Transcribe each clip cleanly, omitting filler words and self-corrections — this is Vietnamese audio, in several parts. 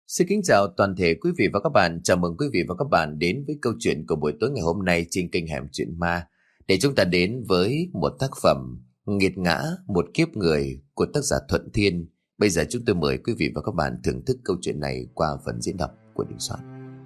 Xin kính chào toàn thể quý vị và các bạn. Chào mừng quý vị và các bạn đến với câu chuyện của buổi tối ngày hôm nay trên kênh Hẻm Chuyện Ma. Để chúng ta đến với một tác phẩm Nghiệt ngã một kiếp người của tác giả Thuận Thiên. Bây giờ chúng tôi mời quý vị và các bạn thưởng thức câu chuyện này qua phần diễn đọc của Đình Soạn.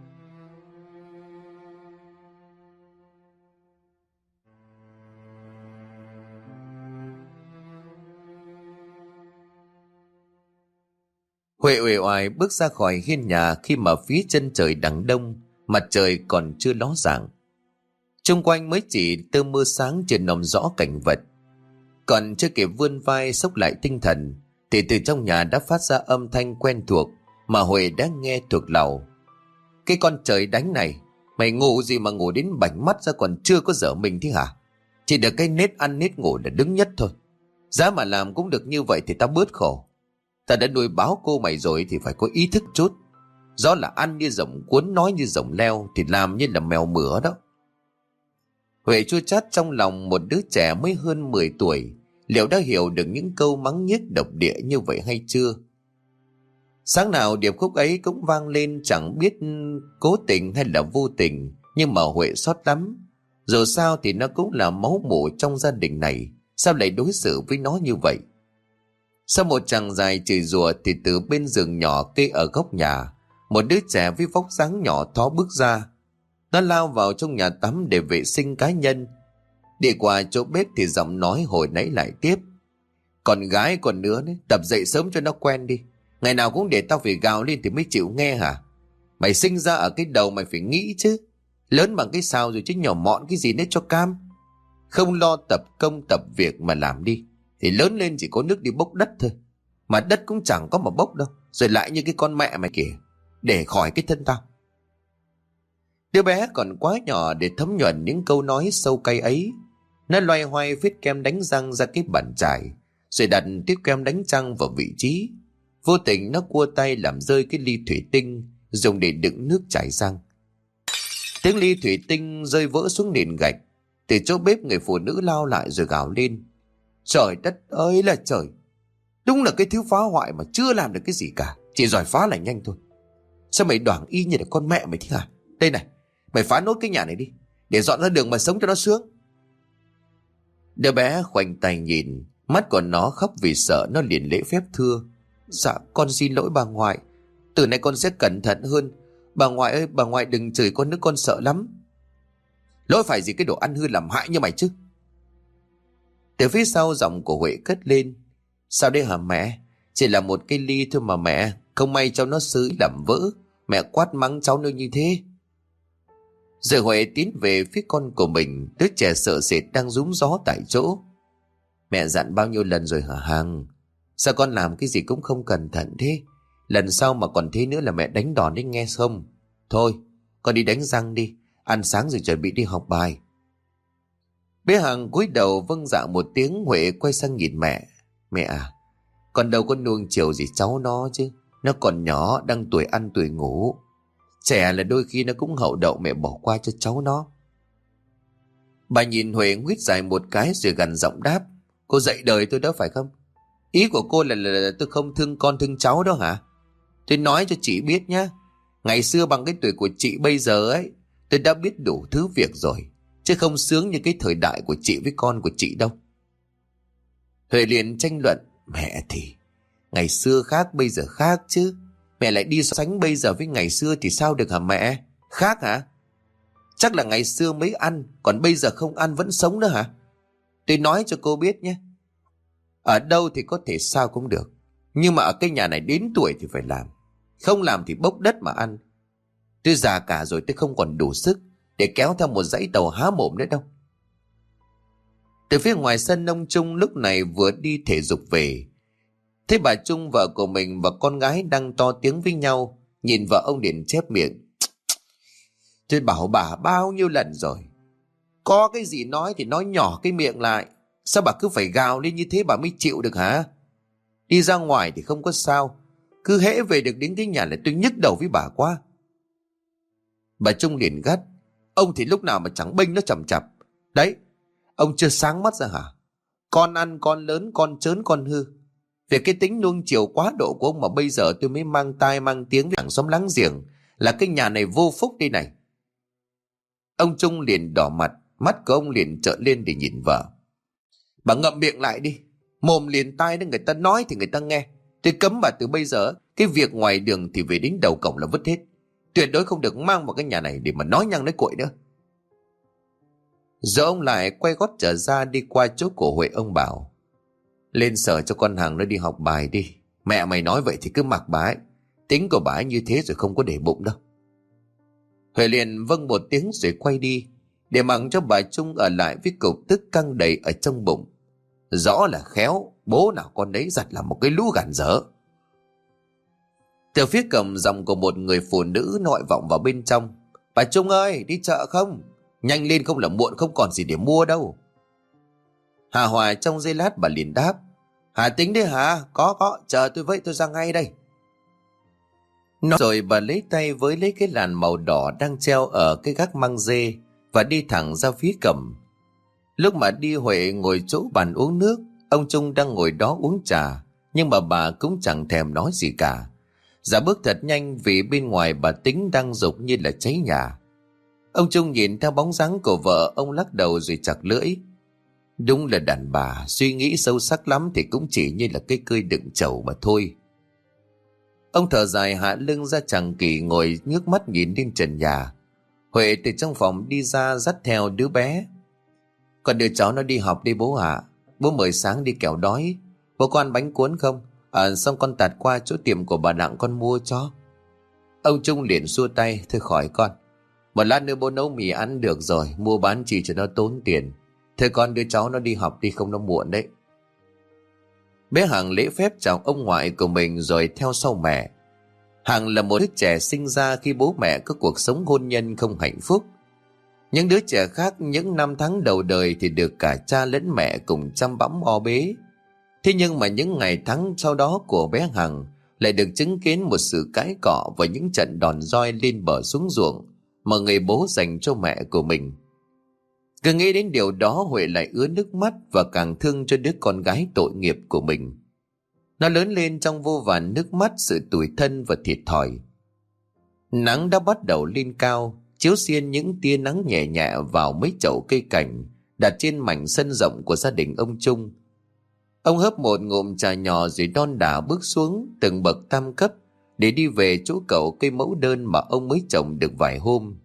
Huệ uể oải bước ra khỏi hiên nhà khi mà phía chân trời đằng đông, mặt trời còn chưa ló dạng. Xung quanh mới chỉ tơ mưa sáng chưa nòm rõ cảnh vật. Còn chưa kịp vươn vai xốc lại tinh thần, thì từ trong nhà đã phát ra âm thanh quen thuộc mà Huệ đã nghe thuộc lòng. Cái con trời đánh này, mày ngủ gì mà ngủ đến bảnh mắt ra còn chưa có dở mình thế hả? Chỉ được cái nết ăn nết ngủ là đứng nhất thôi. Giá mà làm cũng được như vậy thì tao bớt khổ. Ta đã nuôi báo cô mày rồi thì phải có ý thức chút. Rõ là ăn như rồng cuốn nói như rồng leo thì làm như là mèo mửa đó. Huệ chua chát trong lòng một đứa trẻ mới hơn 10 tuổi. Liệu đã hiểu được những câu mắng nhiếc độc địa như vậy hay chưa? Sáng nào điệp khúc ấy cũng vang lên, chẳng biết cố tình hay là vô tình, nhưng mà Huệ xót lắm. Dù sao thì nó cũng là máu mủ trong gia đình này, sao lại đối xử với nó như vậy? Sau một chàng dài chửi rủa thì từ bên giường nhỏ kê ở góc nhà, một đứa trẻ với vóc dáng nhỏ thó bước ra. Nó lao vào trong nhà tắm để vệ sinh cá nhân. Đi qua chỗ bếp thì giọng nói hồi nãy lại tiếp: "Con gái còn nữa đấy, tập dậy sớm cho nó quen đi. Ngày nào cũng để tao phải gào lên thì mới chịu nghe hả? Mày sinh ra ở cái đầu mày phải nghĩ chứ. Lớn bằng cái sao rồi chứ nhỏ mọn cái gì đấy cho cam. Không lo tập công tập việc mà làm đi, thì lớn lên chỉ có nước đi bốc đất thôi. Mà đất cũng chẳng có mà bốc đâu. Rồi lại như cái con mẹ mày kìa, để khỏi cái thân tao." Đứa bé còn quá nhỏ để thấm nhuần những câu nói sâu cay ấy. Nó loay hoay viết kem đánh răng ra cái bàn chải, rồi đặt tiếp kem đánh răng vào vị trí. Vô tình nó cua tay làm rơi cái ly thủy tinh dùng để đựng nước chảy răng. Tiếng ly thủy tinh rơi vỡ xuống nền gạch. Từ chỗ bếp người phụ nữ lao lại rồi gào lên: "Trời đất ơi là trời! Đúng là cái thứ phá hoại mà chưa làm được cái gì cả, chỉ giỏi phá là nhanh thôi. Sao mày đoảng y như là con mẹ mày thế hả? Đây này, mày phá nốt cái nhà này đi, để dọn ra đường mà sống cho nó sướng." Đứa bé khoanh tay nhìn, mắt của nó khóc vì sợ. Nó liền lễ phép thưa: "Dạ con xin lỗi bà ngoại, từ nay con sẽ cẩn thận hơn. Bà ngoại ơi, bà ngoại đừng chửi con nữa, con sợ lắm." "Lỗi phải gì cái đồ ăn hư làm hại như mày chứ?" Từ phía sau giọng của Huệ cất lên: "Sao đây hả mẹ? Chỉ là một cái ly thôi mà mẹ. Không may cháu nó sứ làm vỡ, mẹ quát mắng cháu nữa như thế." Rồi Huệ tiến về phía con của mình. Đứa trẻ sợ sệt đang rúm gió tại chỗ. "Mẹ dặn bao nhiêu lần rồi hả Hằng? Sao con làm cái gì cũng không cẩn thận thế? Lần sau mà còn thế nữa là mẹ đánh đòn đấy nghe không? Thôi con đi đánh răng đi, ăn sáng rồi chuẩn bị đi học bài." Bé Hằng cúi đầu vâng dạ một tiếng. Huệ quay sang nhìn mẹ: "Mẹ à, con đâu có nuông chiều gì cháu nó chứ. Nó còn nhỏ, đang tuổi ăn tuổi ngủ. Trẻ là đôi khi nó cũng hậu đậu, mẹ bỏ qua cho cháu nó." Bà nhìn Huệ nguyết dài một cái rồi gằn giọng đáp: "Cô dạy đời tôi đó phải không? Ý của cô là tôi không thương con thương cháu đó hả? Tôi nói cho chị biết nhá, ngày xưa bằng cái tuổi của chị bây giờ ấy, tôi đã biết đủ thứ việc rồi, chứ không sướng như cái thời đại của chị với con của chị đâu." Huệ liền tranh luận: "Mẹ thì ngày xưa khác bây giờ khác chứ. Mẹ lại đi so sánh bây giờ với ngày xưa thì sao được hả mẹ? Khác hả? Chắc là ngày xưa mới ăn, còn bây giờ không ăn vẫn sống nữa hả? Tôi nói cho cô biết nhé, ở đâu thì có thể sao cũng được, nhưng mà ở cái nhà này đến tuổi thì phải làm. Không làm thì bốc đất mà ăn. Tôi già cả rồi, tôi không còn đủ sức để kéo theo một dãy tàu há mồm nữa đâu." Từ phía ngoài sân, ông Trung lúc này vừa đi thể dục về. Thấy bà Trung vợ của mình và con gái đang to tiếng với nhau. Nhìn vợ ông liền chép miệng: "Tôi bảo bà bao nhiêu lần rồi, có cái gì nói thì nói nhỏ cái miệng lại. Sao bà cứ phải gào lên như thế bà mới chịu được hả? Đi ra ngoài thì không có sao, cứ hễ về được đến cái nhà là tôi nhức đầu với bà quá." Bà Trung liền gắt: "Ông thì lúc nào mà chẳng bênh nó chằm chặp. Đấy, ông chưa sáng mắt ra hả? Con ăn con lớn, con trớn con hư. Về cái tính nuông chiều quá độ của ông mà bây giờ tôi mới mang tai mang tiếng với hàng xóm láng giềng là cái nhà này vô phúc đây này. Ông Trung liền đỏ mặt, mắt của ông liền trợn lên để nhìn vợ. Bà ngậm miệng lại đi, mồm liền tai đến người ta nói thì người ta nghe. Tôi cấm bà từ bây giờ, cái việc ngoài đường thì về đến đầu cổng là vứt hết. Tuyệt đối không được mang vào cái nhà này để mà nói nhăng nói cội nữa. Rồi ông lại quay gót trở ra đi qua chỗ của Huệ. Ông bảo: lên sở cho con Hằng nó đi học bài đi. Mẹ mày nói vậy thì cứ mặc bà ấy. Tính của bà ấy như thế rồi không có để bụng đâu. Huệ liền vâng một tiếng rồi quay đi, để mặc cho bà Trung ở lại với cục tức căng đầy ở trong bụng. Rõ là khéo, bố nào con đấy giặt là một cái lũ gàn dở. Từ phía cổng giọng của một người phụ nữ nội vọng vào bên trong: bà Trung ơi, đi chợ không? Nhanh lên không là muộn, không còn gì để mua đâu. Hà Hòa trong giây lát bà liền đáp: Hà tính đấy hả? Có, chờ tôi với, tôi ra ngay đây. Nói rồi bà lấy tay với lấy cái làn màu đỏ đang treo ở cái gác măng dê và đi thẳng ra phía cổng. Lúc mà đi, Huệ ngồi chỗ bàn uống nước, ông Trung đang ngồi đó uống trà, nhưng mà bà cũng chẳng thèm nói gì cả. Dạ bước thật nhanh vì bên ngoài bà Tính đang rục như là cháy nhà. Ông Trung nhìn theo bóng dáng của vợ, ông lắc đầu rồi chặt lưỡi. Đúng là đàn bà suy nghĩ sâu sắc lắm thì cũng chỉ như là cái cơi đựng trầu mà thôi. Ông thở dài hạ lưng ra chằng kỷ ngồi nhức mắt nhìn lên trần nhà. Huệ từ trong phòng đi ra dắt theo đứa bé. Con đưa cháu nó đi học đi bố ạ. Bố mời sáng đi kẻo đói. Bố có ăn bánh cuốn không? Xong con tạt qua chỗ tiệm của bà Đặng con mua cho. Ông Trung liền xua tay: thôi khỏi con. Một lát nữa bố nấu mì ăn được rồi, mua bán chỉ cho nó tốn tiền. Thôi con đưa cháu nó đi học đi, không nó muộn đấy. Bé Hằng lễ phép chào ông ngoại của mình rồi theo sau mẹ. Hằng là một đứa trẻ sinh ra khi bố mẹ có cuộc sống hôn nhân không hạnh phúc. Những đứa trẻ khác những năm tháng đầu đời thì được cả cha lẫn mẹ cùng chăm bẵm o bế. Thế nhưng mà những ngày tháng sau đó của bé Hằng lại được chứng kiến một sự cãi cọ và những trận đòn roi lên bờ xuống ruộng mà người bố dành cho mẹ của mình. Cứ nghĩ đến điều đó, Huệ lại ứa nước mắt và càng thương cho đứa con gái tội nghiệp của mình. Nó lớn lên trong vô vàn nước mắt, sự tủi thân và thiệt thòi. Nắng đã bắt đầu lên cao, chiếu xiên những tia nắng nhẹ nhẹ vào mấy chậu cây cảnh đặt trên mảnh sân rộng của gia đình ông Trung. Ông hớp một ngụm trà nhỏ rồi đon đả bước xuống từng bậc tam cấp để đi về chỗ cậu cây mẫu đơn mà ông mới trồng được vài hôm.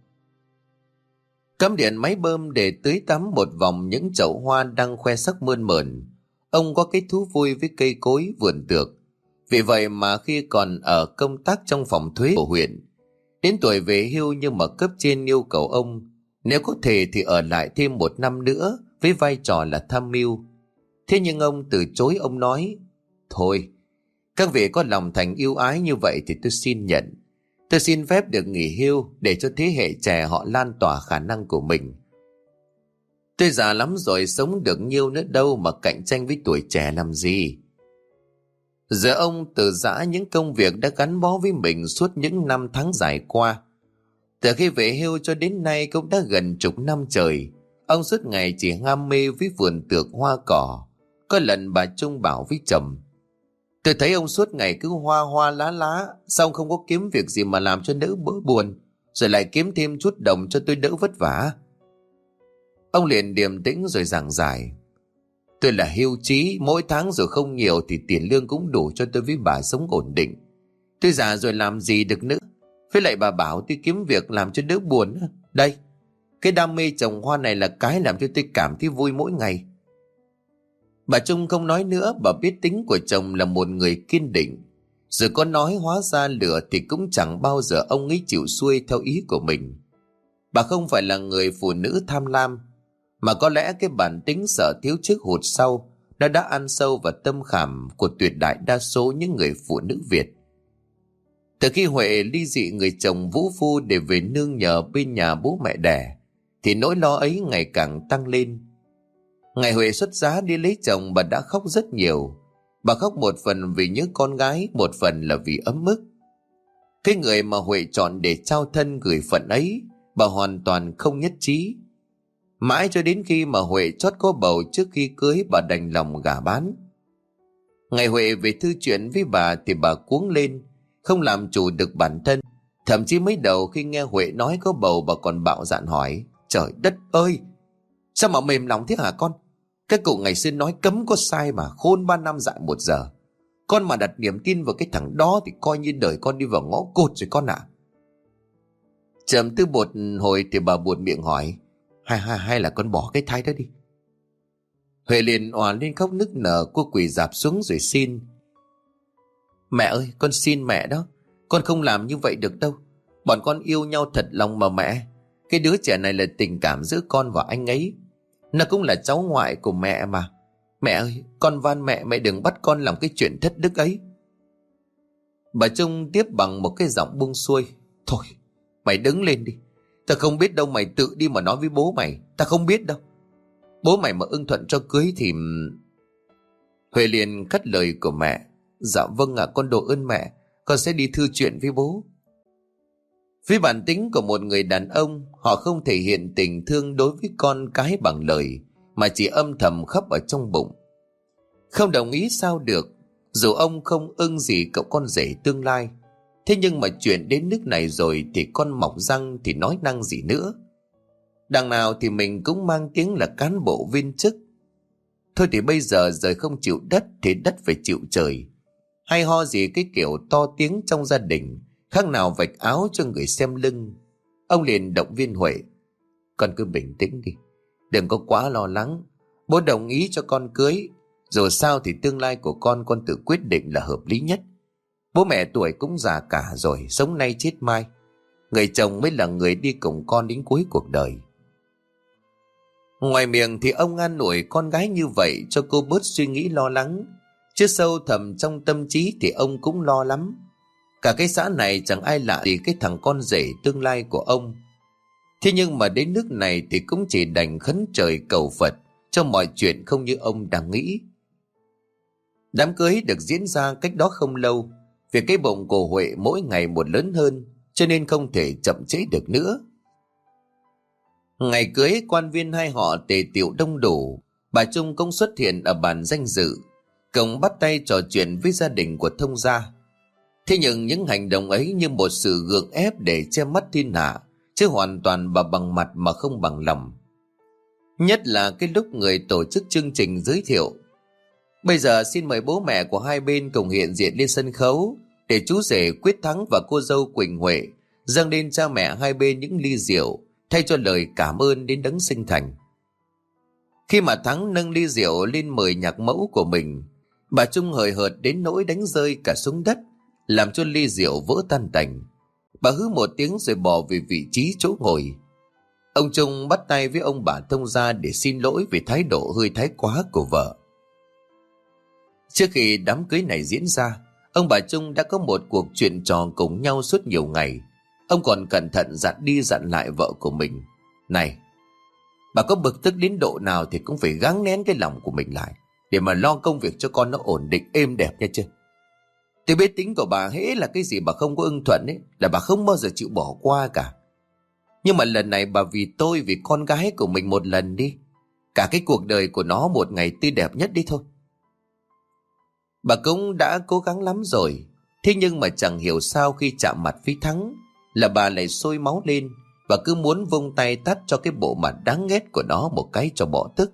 Cắm điện máy bơm để tưới tắm một vòng những chậu hoa đang khoe sắc mơn mởn. Ông có cái thú vui với cây cối vườn tược. Vì vậy mà khi còn ở công tác trong phòng thuế của huyện, đến tuổi về hưu nhưng mà cấp trên yêu cầu ông nếu có thể thì ở lại thêm 1 năm nữa với vai trò là tham mưu. Thế nhưng ông từ chối. Ông nói: thôi, các vị có lòng thành yêu ái như vậy thì tôi xin nhận. Tôi xin phép được nghỉ hưu để cho thế hệ trẻ họ lan tỏa khả năng của mình. Tôi già lắm rồi, sống được nhiêu nữa đâu mà cạnh tranh với tuổi trẻ làm gì. Giờ ông từ giã những công việc đã gắn bó với mình suốt những năm tháng dài qua. Từ khi về hưu cho đến nay cũng đã gần chục năm trời, ông suốt ngày chỉ ham mê với vườn tược hoa cỏ. Có lần bà Trung bảo với chồng: tôi thấy ông suốt ngày cứ hoa hoa lá lá, sao ông không có kiếm việc gì mà làm cho đỡ bỡ buồn, rồi lại kiếm thêm chút đồng cho tôi đỡ vất vả. Ông liền điềm tĩnh rồi giảng giải: tôi là hưu trí, mỗi tháng dù không nhiều thì tiền lương cũng đủ cho tôi với bà sống ổn định. Tôi già rồi làm gì được nữa. Với lại bà bảo tôi kiếm việc làm cho đỡ buồn. Đây, cái đam mê trồng hoa này là cái làm cho tôi cảm thấy vui mỗi ngày. Bà Trung không nói nữa, bà biết tính của chồng là một người kiên định. Rồi có nói hóa ra lửa thì cũng chẳng bao giờ ông ấy chịu xuôi theo ý của mình. Bà không phải là người phụ nữ tham lam, mà có lẽ cái bản tính sợ thiếu trước hụt sau đã ăn sâu vào tâm khảm của tuyệt đại đa số những người phụ nữ Việt. Từ khi Huệ ly dị người chồng vũ phu để về nương nhờ bên nhà bố mẹ đẻ, thì nỗi lo ấy ngày càng tăng lên. Ngày Huệ xuất giá đi lấy chồng, bà đã khóc rất nhiều. Bà khóc một phần vì nhớ con gái, một phần là vì ấm ức. Cái người mà Huệ chọn để trao thân gửi phận ấy, bà hoàn toàn không nhất trí. Mãi cho đến khi mà Huệ chót có bầu trước khi cưới, bà đành lòng gả bán. Ngày Huệ về thư chuyện với bà thì bà cuống lên, không làm chủ được bản thân. Thậm chí mới đầu khi nghe Huệ nói có bầu, bà còn bạo dạn hỏi: Trời đất ơi, sao mà mềm lòng thế hả con? Cái cụ ngày xưa nói cấm có sai mà, khôn 3 năm dại 1 giờ. Con mà đặt niềm tin vào cái thằng đó thì coi như đời con đi vào ngõ cụt rồi con ạ. Trầm tư một hồi thì bà buột miệng hỏi: Hay là con bỏ cái thai đó đi? Huệ liền òa lên khóc nức nở. Cô quỳ rạp xuống rồi xin: Mẹ ơi, con xin mẹ đó, con không làm như vậy được đâu. Bọn con yêu nhau thật lòng mà mẹ. Cái đứa trẻ này là tình cảm giữa con và anh ấy. Nó cũng là cháu ngoại của mẹ mà. Mẹ ơi, con van mẹ, mẹ đừng bắt con làm cái chuyện thất đức ấy. Bà Trung tiếp bằng một cái giọng buông xuôi: Thôi, mày đứng lên đi. Ta không biết đâu, mày tự đi mà nói với bố mày. Ta không biết đâu. Bố mày mà ưng thuận cho cưới thì... Huệ liền cắt lời của mẹ: Dạ vâng ạ, con độ ơn mẹ. Con sẽ đi thư chuyện với bố. Với bản tính của một người đàn ông, họ không thể hiện tình thương đối với con cái bằng lời, mà chỉ âm thầm khóc ở trong bụng. Không đồng ý sao được, dù ông không ưng gì cậu con rể tương lai. Thế nhưng mà chuyện đến nước này rồi thì con mọc răng thì nói năng gì nữa. Đằng nào thì mình cũng mang tiếng là cán bộ viên chức. Thôi thì bây giờ trời không chịu đất thì đất phải chịu trời. Hay ho gì cái kiểu to tiếng trong gia đình, khác nào vạch áo cho người xem lưng. Ông liền động viên Huệ: Con cứ bình tĩnh đi, đừng có quá lo lắng. Bố đồng ý cho con cưới. Dù sao thì tương lai của con tự quyết định là hợp lý nhất. Bố mẹ tuổi cũng già cả rồi, sống nay chết mai. Người chồng mới là người đi cùng con đến cuối cuộc đời. Ngoài miệng thì ông an ủi con gái như vậy cho cô bớt suy nghĩ lo lắng, chứ sâu thẳm trong tâm trí thì ông cũng lo lắm. Cả cái xã này chẳng ai lạ gì cái thằng con rể tương lai của ông. Thế nhưng mà đến nước này thì cũng chỉ đành khấn trời cầu Phật cho mọi chuyện không như ông đang nghĩ. Đám cưới được diễn ra cách đó không lâu. Vì cái bụng của Huệ mỗi ngày một lớn hơn, cho nên không thể chậm trễ được nữa. Ngày cưới, quan viên hai họ tề tựu đông đủ. Bà Trung cũng xuất hiện ở bàn danh dự, cùng bắt tay trò chuyện với gia đình của thông gia. Thế nhưng những hành động ấy như một sự gượng ép để che mắt thiên hạ, chứ hoàn toàn bà bằng mặt mà không bằng lòng. Nhất là cái lúc người tổ chức chương trình giới thiệu: Bây giờ xin mời bố mẹ của hai bên cùng hiện diện lên sân khấu để chú rể Quyết Thắng và cô dâu Quỳnh Huệ dâng lên cha mẹ hai bên những ly rượu, thay cho lời cảm ơn đến đấng sinh thành. Khi mà Thắng nâng ly rượu lên mời nhạc mẫu của mình, bà Trung hời hợt đến nỗi đánh rơi cả xuống đất, làm cho ly rượu vỡ tan tành. Bà hứ một tiếng rồi bỏ về vị trí chỗ ngồi. Ông Trung bắt tay với ông bà thông gia để xin lỗi vì thái độ hơi thái quá của vợ. Trước khi đám cưới này diễn ra, ông bà Trung đã có một cuộc chuyện trò cùng nhau suốt nhiều ngày. Ông còn cẩn thận dặn đi dặn lại vợ của mình: Này, bà có bực tức đến độ nào thì cũng phải gắng nén cái lòng của mình lại, để mà lo công việc cho con nó ổn định êm đẹp nha chưa. Tôi biết tính của bà, hễ là cái gì bà không có ưng thuận ấy là bà không bao giờ chịu bỏ qua cả. Nhưng mà lần này bà vì tôi, vì con gái của mình một lần đi, cả cái cuộc đời của nó một ngày tươi đẹp nhất đi thôi. Bà cũng đã cố gắng lắm rồi. Thế nhưng mà chẳng hiểu sao khi chạm mặt với Thắng là bà lại sôi máu lên, và cứ muốn vung tay tát cho cái bộ mặt đáng ghét của nó một cái cho bỏ tức.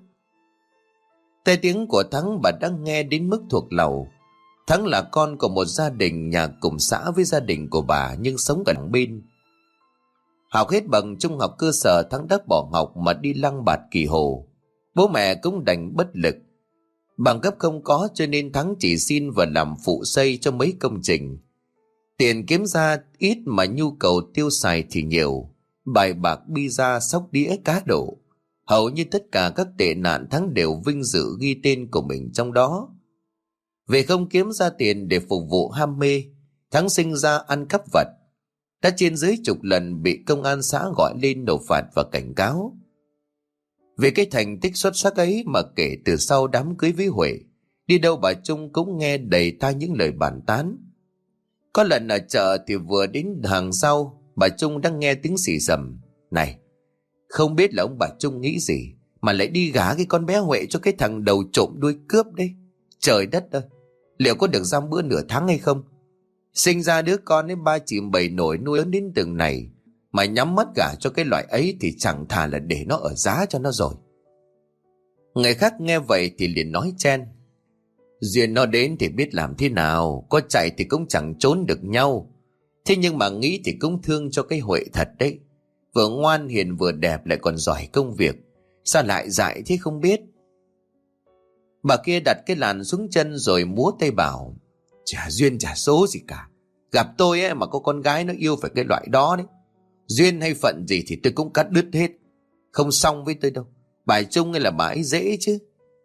Tai tiếng của Thắng bà đã nghe đến mức thuộc lòng. Thắng là con của một gia đình nhà cùng xã với gia đình của bà, nhưng sống gần bên. Học hết bằng trung học cơ sở, Thắng đã bỏ học mà đi lăng bạt Kỳ Hồ. Bố mẹ cũng đành bất lực. Bằng cấp không có cho nên Thắng chỉ xin và làm phụ xây cho mấy công trình. Tiền kiếm ra ít mà nhu cầu tiêu xài thì nhiều. Bài bạc, bida, sóc đĩa, cá độ, hầu như tất cả các tệ nạn Thắng đều vinh dự ghi tên của mình trong đó. Vì không kiếm ra tiền để phục vụ ham mê, Thắng sinh ra ăn cắp vặt. Đã trên dưới chục lần bị công an xã gọi lên nộp phạt và cảnh cáo. Về cái thành tích xuất sắc ấy mà kể từ sau đám cưới với Huệ, đi đâu bà Trung cũng nghe đầy tai những lời bàn tán. Có lần ở chợ thì vừa đến hàng rau, bà Trung đang nghe tiếng xì xầm: Này, không biết là ông bà Trung nghĩ gì mà lại đi gả cái con bé Huệ cho cái thằng đầu trộm đuôi cướp đấy. Trời đất ơi, liệu có được giam bữa nửa tháng hay không? Sinh ra đứa con đến ba chị bảy nổi nuôi lớn đến từng này, mà nhắm mắt gả cho cái loại ấy thì chẳng thà là để nó ở giá cho nó rồi. Người khác nghe vậy thì liền nói chen: Duyên nó đến thì biết làm thế nào, có chạy thì cũng chẳng trốn được nhau. Thế nhưng mà nghĩ thì cũng thương cho cái Huệ thật đấy. Vừa ngoan hiền vừa đẹp lại còn giỏi công việc, sao lại dại thế không biết. Bà kia đặt cái làn xuống chân rồi múa tay bảo: Chả duyên chả số gì cả. Gặp tôi ấy mà có con gái nó yêu phải cái loại đó đấy. Duyên hay phận gì thì tôi cũng cắt đứt hết. Không xong với tôi đâu. Bà Trung hay là bà ấy dễ chứ.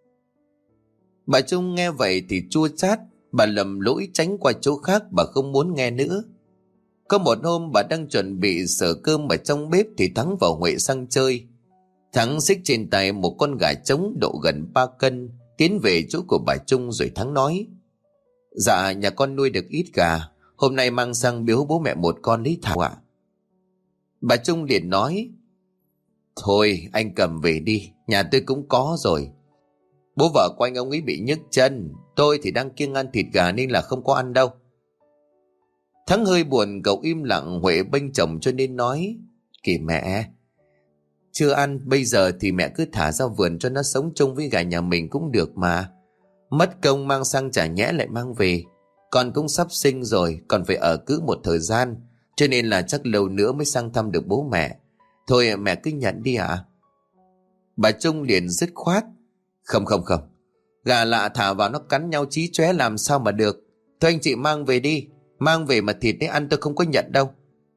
Bà Trung nghe vậy thì chua chát. Bà lầm lỗi tránh qua chỗ khác, bà không muốn nghe nữa. Có một hôm bà đang chuẩn bị sờ cơm ở trong bếp thì Thắng và Huệ sang chơi. Thắng xích trên tay một con gà trống độ gần 3 cân, tiến về chỗ của bà Trung rồi Thắng nói: Dạ nhà con nuôi được ít gà, hôm nay mang sang biếu bố mẹ một con lấy thảo ạ. Bà Trung liền nói: Thôi anh cầm về đi, nhà tôi cũng có rồi. Bố vợ của anh ông ấy bị nhức chân, tôi thì đang kiêng ăn thịt gà nên là không có ăn đâu. Thắng hơi buồn, cậu im lặng. Huệ bênh chồng cho nên nói: Kìa mẹ, chưa ăn, bây giờ thì mẹ cứ thả ra vườn cho nó sống chung với gà nhà mình cũng được mà. Mất công mang sang chả nhẽ lại mang về. Con cũng sắp sinh rồi, còn phải ở cứ một thời gian, cho nên là chắc lâu nữa mới sang thăm được bố mẹ. Thôi mẹ cứ nhận đi ạ. Bà Trung liền dứt khoát: Không, gà lạ thả vào nó cắn nhau chí chóe làm sao mà được. Thôi anh chị mang về đi, mang về mà thịt đấy ăn tôi không có nhận đâu.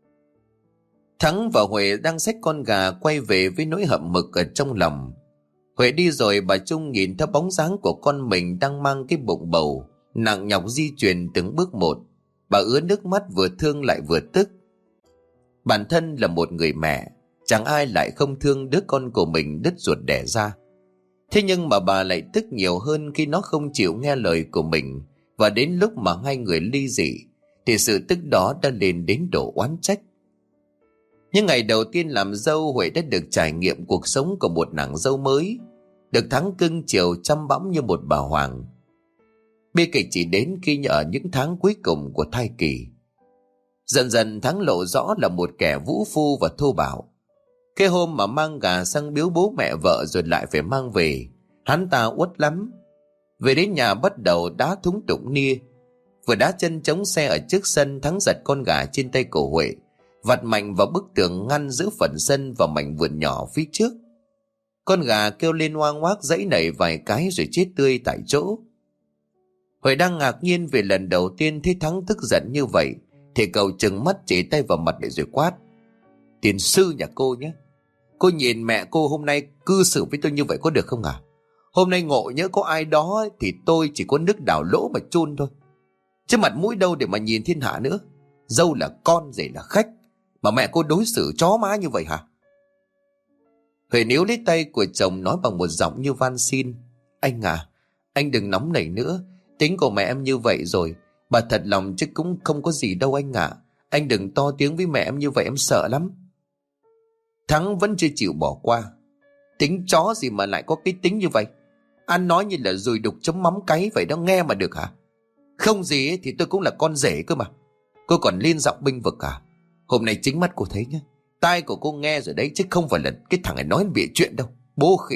Thắng và Huệ đang xách con gà quay về với nỗi hậm hực ở trong lòng. Huệ đi rồi, bà Trung nhìn theo bóng dáng của con mình đang mang cái bụng bầu, nặng nhọc di chuyển từng bước một. Bà ứa nước mắt, vừa thương lại vừa tức. Bản thân là một người mẹ, chẳng ai lại không thương đứa con của mình đứt ruột đẻ ra. Thế nhưng mà bà lại tức nhiều hơn khi nó không chịu nghe lời của mình. Và đến lúc mà hai người ly dị thì sự tức đó đã lên đến độ oán trách. Những ngày đầu tiên làm dâu, Huệ đã được trải nghiệm cuộc sống của một nàng dâu mới, được Thắng cưng chiều chăm bẵm như một bà hoàng. Bi kịch chỉ đến khi ở những tháng cuối cùng của thai kỳ. Dần dần Thắng lộ rõ là một kẻ vũ phu và thô bạo. Cái hôm mà mang gà sang biếu bố mẹ vợ rồi lại phải mang về, hắn ta uất lắm. Về đến nhà bắt đầu đá thúng tụng nia. Vừa đá chân chống xe ở trước sân, Thắng giật con gà trên tay của Huệ, vặt mạnh vào bức tường ngăn giữa phần sân và mảnh vườn nhỏ phía trước. Con gà kêu lên oang oác giãy nảy vài cái rồi chết tươi tại chỗ. Huệ đang ngạc nhiên vì lần đầu tiên thấy Thắng tức giận như vậy thì cậu trừng mắt chỉ tay vào mặt để rồi quát: Tiền sư nhà cô nhé, cô nhìn mẹ cô hôm nay cư xử với tôi như vậy có được không à? Hôm nay ngộ nhỡ có ai đó thì tôi chỉ có nước đào lỗ mà chôn thôi, chứ mặt mũi đâu để mà nhìn thiên hạ nữa. Dâu là con, rể là khách, mà mẹ cô đối xử chó má như vậy hả? Huệ níu lấy tay của chồng nói bằng một giọng như van xin: Anh à, anh đừng nóng nảy nữa. Tính của mẹ em như vậy rồi, bà thật lòng chứ cũng không có gì đâu anh ạ. Anh đừng to tiếng với mẹ em như vậy, em sợ lắm. Thắng vẫn chưa chịu bỏ qua. Tính chó gì mà lại có cái tính như vậy? Anh nói như là dùi đục chấm mắm cáy vậy đó, nghe mà được hả? Không gì ấy, thì tôi cũng là con rể cơ mà. Cô còn lên giọng bênh vực à? Hôm nay chính mắt cô thấy nhá, tai của cô nghe rồi đấy, chứ không phải là cái thằng này nói bịa chuyện đâu, bố khỉ.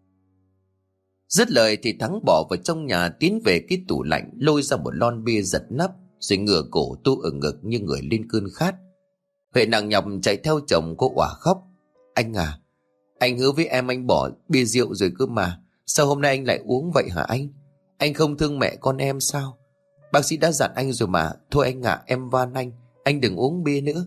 Dứt lời thì Thắng bỏ vào trong nhà, tiến về cái tủ lạnh lôi ra một lon bia giật nắp, rồi ngửa cổ tu ở ngực như người lên cơn khát. Huệ nặng nhọc chạy theo chồng, cô òa khóc: Anh à, anh hứa với em anh bỏ bia rượu rồi cơ mà, sao hôm nay anh lại uống vậy hả anh? Anh không thương mẹ con em sao? Bác sĩ đã dặn anh rồi mà. Thôi anh ạ, em van anh đừng uống bia nữa.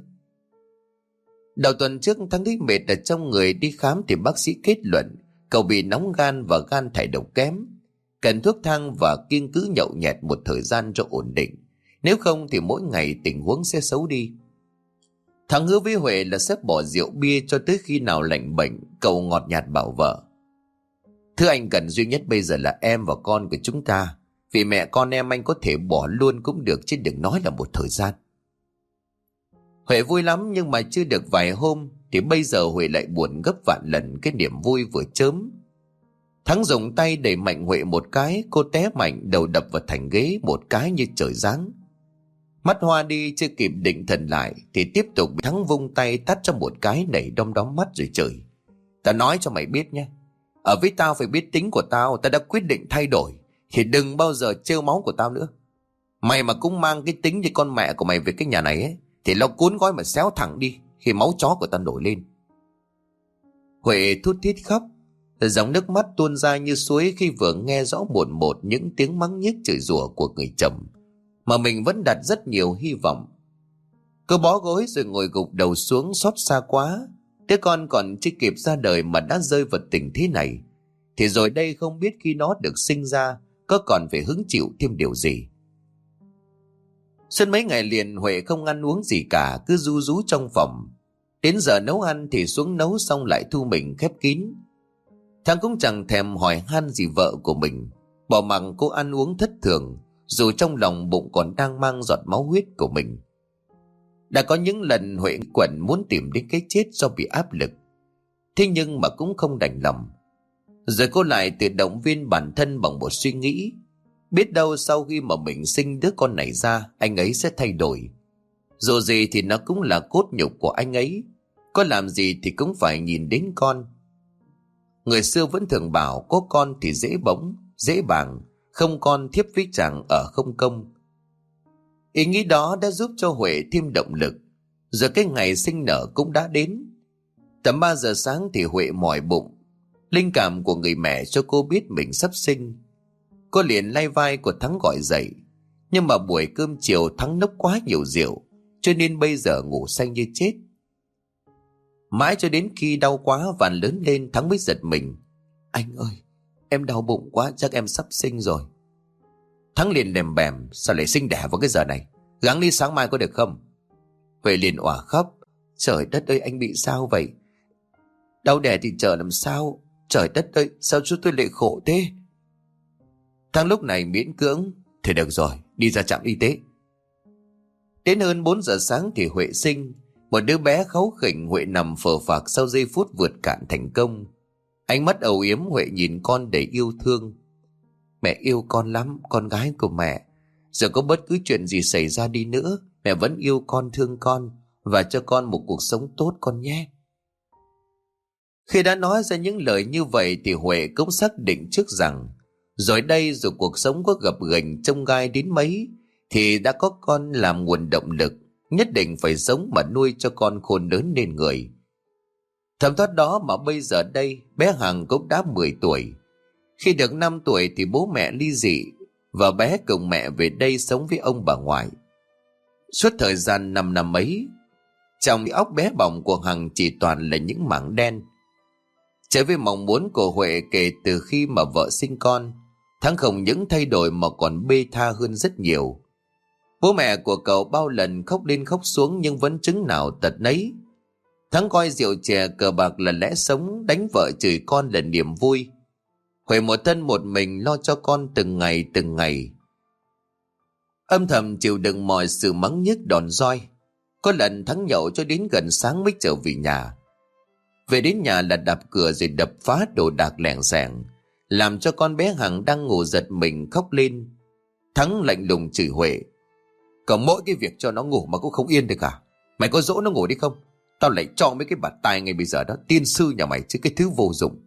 Đầu tuần trước Thắng thấy mệt ở trong người, đi khám thì bác sĩ kết luận cậu bị nóng gan và gan thải độc kém, cần thuốc thang và kiêng cứ nhậu nhẹt một thời gian cho ổn định, nếu không thì mỗi ngày tình huống sẽ xấu đi. Thắng hứa với Huệ là sẽ bỏ rượu bia cho tới khi nào lành bệnh. Cậu ngọt nhạt bảo vợ: Thứ anh cần duy nhất bây giờ là em và con của chúng ta. Vì mẹ con em anh có thể bỏ luôn cũng được, chứ đừng nói là một thời gian. Huệ vui lắm, nhưng mà chưa được vài hôm thì bây giờ Huệ lại buồn gấp vạn lần cái niềm vui vừa chớm. Thắng dùng tay đẩy mạnh Huệ một cái, cô té mạnh, đầu đập vào thành ghế một cái như trời giáng. Mắt hoa đi, chưa kịp định thần lại thì tiếp tục bị Thắng vung tay tát cho một cái nảy đom đóm mắt rồi chửi: "Tao nói cho mày biết nhé, ở với tao phải biết tính của tao, tao đã quyết định thay đổi thì đừng bao giờ trêu máu của tao nữa. Mày mà cũng mang cái tính như con mẹ của mày về cái nhà này ấy, thì nó cuốn gói mà xéo thẳng đi khi máu chó của tao nổi lên." Huệ thút thít khóc, dòng nước mắt tuôn ra như suối khi vừa nghe rõ một một những tiếng mắng nhiếc chửi rủa của người chồng mà mình vẫn đặt rất nhiều hy vọng. Cô bó gối rồi ngồi gục đầu xuống, xót xa quá. Đứa con còn chưa kịp ra đời mà đã rơi vào tình thế này, thì rồi đây không biết khi nó được sinh ra có còn phải hứng chịu thêm điều gì. Suốt mấy ngày liền Huệ không ăn uống gì cả, cứ ru rú trong phòng. Đến giờ nấu ăn thì xuống nấu xong lại thu mình khép kín. Thằng cũng chẳng thèm hỏi han gì vợ của mình, bỏ mặc cô ăn uống thất thường, dù trong lòng bụng còn đang mang giọt máu huyết của mình. Đã có những lần Huệ quẩn muốn tìm đến cái chết do bị áp lực, thế nhưng mà cũng không đành lòng. Rồi cô lại tự động viên bản thân bằng một suy nghĩ: biết đâu sau khi mà mình sinh đứa con này ra, anh ấy sẽ thay đổi. Dù gì thì nó cũng là cốt nhục của anh ấy, có làm gì thì cũng phải nhìn đến con. Người xưa vẫn thường bảo có con thì dễ bóng, dễ bàng, không con thiếp với chàng ở không công. Ý nghĩ đó đã giúp cho Huệ thêm động lực. Rồi cái ngày sinh nở cũng đã đến. Tầm 3 giờ sáng thì Huệ mỏi bụng. Linh cảm của người mẹ cho cô biết mình sắp sinh. Cô liền lay vai của Thắng gọi dậy. Nhưng mà buổi cơm chiều Thắng nốc quá nhiều rượu, cho nên bây giờ ngủ say như chết. Mãi cho đến khi đau quá và lớn lên, Thắng mới giật mình: "Anh ơi, em đau bụng quá, chắc em sắp sinh rồi." Thắng liền lèm bèm: "Sao lại sinh đẻ vào cái giờ này? Gắng đi sáng mai có được không?" Huệ liền òa khóc: "Trời đất ơi, anh bị sao vậy? Đau đẻ thì chờ làm sao? Trời đất ơi, sao chú tôi lại khổ thế?" Thắng lúc này miễn cưỡng: "Thì được rồi, đi ra trạm y tế." Đến hơn 4 giờ sáng thì Huệ sinh. Một đứa bé kháu khỉnh. Huệ nằm phờ phạc sau giây phút vượt cạn thành công. Ánh mắt âu yếm Huệ nhìn con đầy yêu thương: "Mẹ yêu con lắm, con gái của mẹ. Giờ có bất cứ chuyện gì xảy ra đi nữa, mẹ vẫn yêu con, thương con và cho con một cuộc sống tốt con nhé." Khi đã nói ra những lời như vậy thì Huệ cũng xác định trước rằng rồi đây, dù cuộc sống có gập ghềnh chông gai đến mấy, thì đã có con làm nguồn động lực, nhất định phải sống mà nuôi cho con khôn lớn nên người. Thấm thoát đó mà bây giờ đây, bé Hằng cũng đã 10 tuổi. Khi được 5 tuổi thì bố mẹ ly dị và bé cùng mẹ về đây sống với ông bà ngoại. Suốt thời gian 5 năm ấy, trong óc bé bỏng của Hằng chỉ toàn là những mảng đen. Trái với mong muốn của Huệ kể từ khi mà vợ sinh con, Thắng không những thay đổi mà còn bê tha hơn rất nhiều. Bố mẹ của cậu bao lần khóc lên khóc xuống nhưng vẫn chứng nào tật nấy. Thắng coi rượu chè cờ bạc là lẽ sống, đánh vợ chửi con là niềm vui. Huệ một thân một mình lo cho con từng ngày từng ngày, âm thầm chịu đựng mọi sự mắng nhiếc đòn roi. Có lần Thắng nhậu cho đến gần sáng mới trở về nhà. Về đến nhà là đập cửa rồi đập phá đồ đạc lẻng xẻng, làm cho con bé Hằng đang ngủ giật mình khóc lên. Thắng lạnh lùng chửi Huệ: "Có mỗi cái việc cho nó ngủ mà cũng không yên được à? Mày có dỗ nó ngủ đi không? Tao lại cho mấy cái bạt tai ngay bây giờ đó, tiên sư nhà mày chứ cái thứ vô dụng."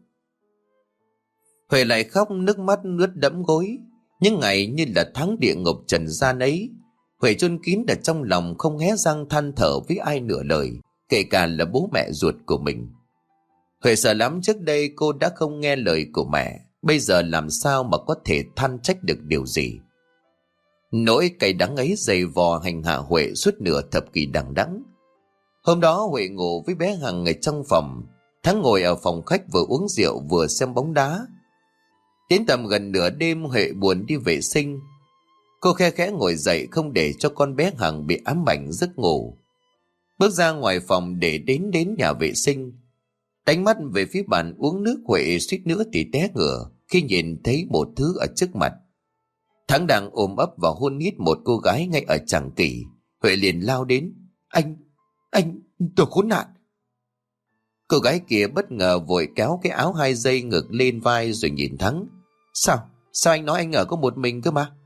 Huệ lại khóc, nước mắt ướt đẫm gối. Những ngày như là tháng địa ngục trần gian ấy, Huệ chôn kín ở trong lòng, không hé răng than thở với ai nửa lời, kể cả là bố mẹ ruột của mình. Huệ sợ lắm, trước đây cô đã không nghe lời của mẹ, bây giờ làm sao mà có thể than trách được điều gì. Nỗi cay đắng ấy dày vò hành hạ Huệ suốt nửa thập kỷ đằng đẵng. Hôm đó Huệ ngủ với bé Hằng ở trong phòng, Thắng ngồi ở phòng khách vừa uống rượu vừa xem bóng đá. Đến tầm gần nửa đêm Huệ buồn đi vệ sinh. Cô khe khẽ ngồi dậy không để cho con bé Hằng bị ám ảnh giấc ngủ. Bước ra ngoài phòng để đến nhà vệ sinh, đánh mắt về phía bàn uống nước, Huệ suýt nữa thì té ngửa khi nhìn thấy một thứ ở trước mặt. Thắng đang ôm ấp và hôn hít một cô gái ngay ở tràng kỷ. Huệ liền lao đến: Anh, tôi khốn nạn!" Cô gái kia bất ngờ vội kéo cái áo 2 dây ngực lên vai rồi nhìn Thắng. Sao anh nói anh ở có một mình cơ mà?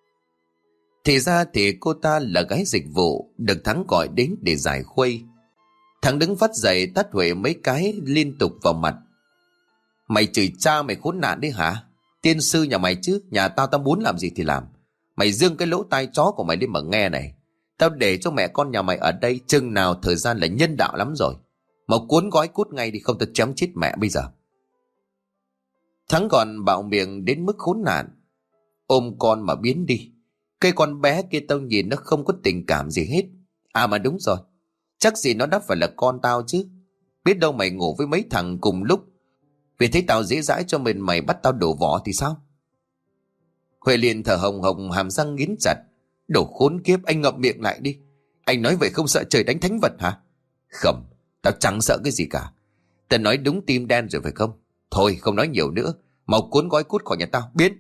Thì ra thì cô ta là gái dịch vụ, được Thắng gọi đến để giải khuây. Thắng đứng phát dậy tát Huệ mấy cái liên tục vào mặt. Mày chửi cha mày khốn nạn đấy hả? Tiên sư nhà mày chứ, nhà tao muốn làm gì thì làm. Mày dương cái lỗ tai chó của mày lên mà nghe này. Tao để cho mẹ con nhà mày ở đây chừng nào thời gian là nhân đạo lắm rồi. Mà cuốn gói cút ngay đi, không tao chém chết mẹ bây giờ. Thắng còn bạo miệng đến mức khốn nạn. Ôm con mà biến đi. Cái con bé kia tao nhìn nó không có tình cảm gì hết. À mà đúng rồi, chắc gì nó đã phải là con tao chứ. Biết đâu mày ngủ với mấy thằng cùng lúc, vì thấy tao dễ dãi cho mình mày bắt tao đổ vỏ thì sao? Huệ liền thở hồng hồng, hàm răng nghiến chặt. Đồ khốn kiếp, anh ngậm miệng lại đi. Anh nói vậy không sợ trời đánh thánh vật hả? Không, tao chẳng sợ cái gì cả. Tao nói đúng tim đen rồi phải không? Thôi không nói nhiều nữa, mau cuốn gói cút khỏi nhà tao, biến.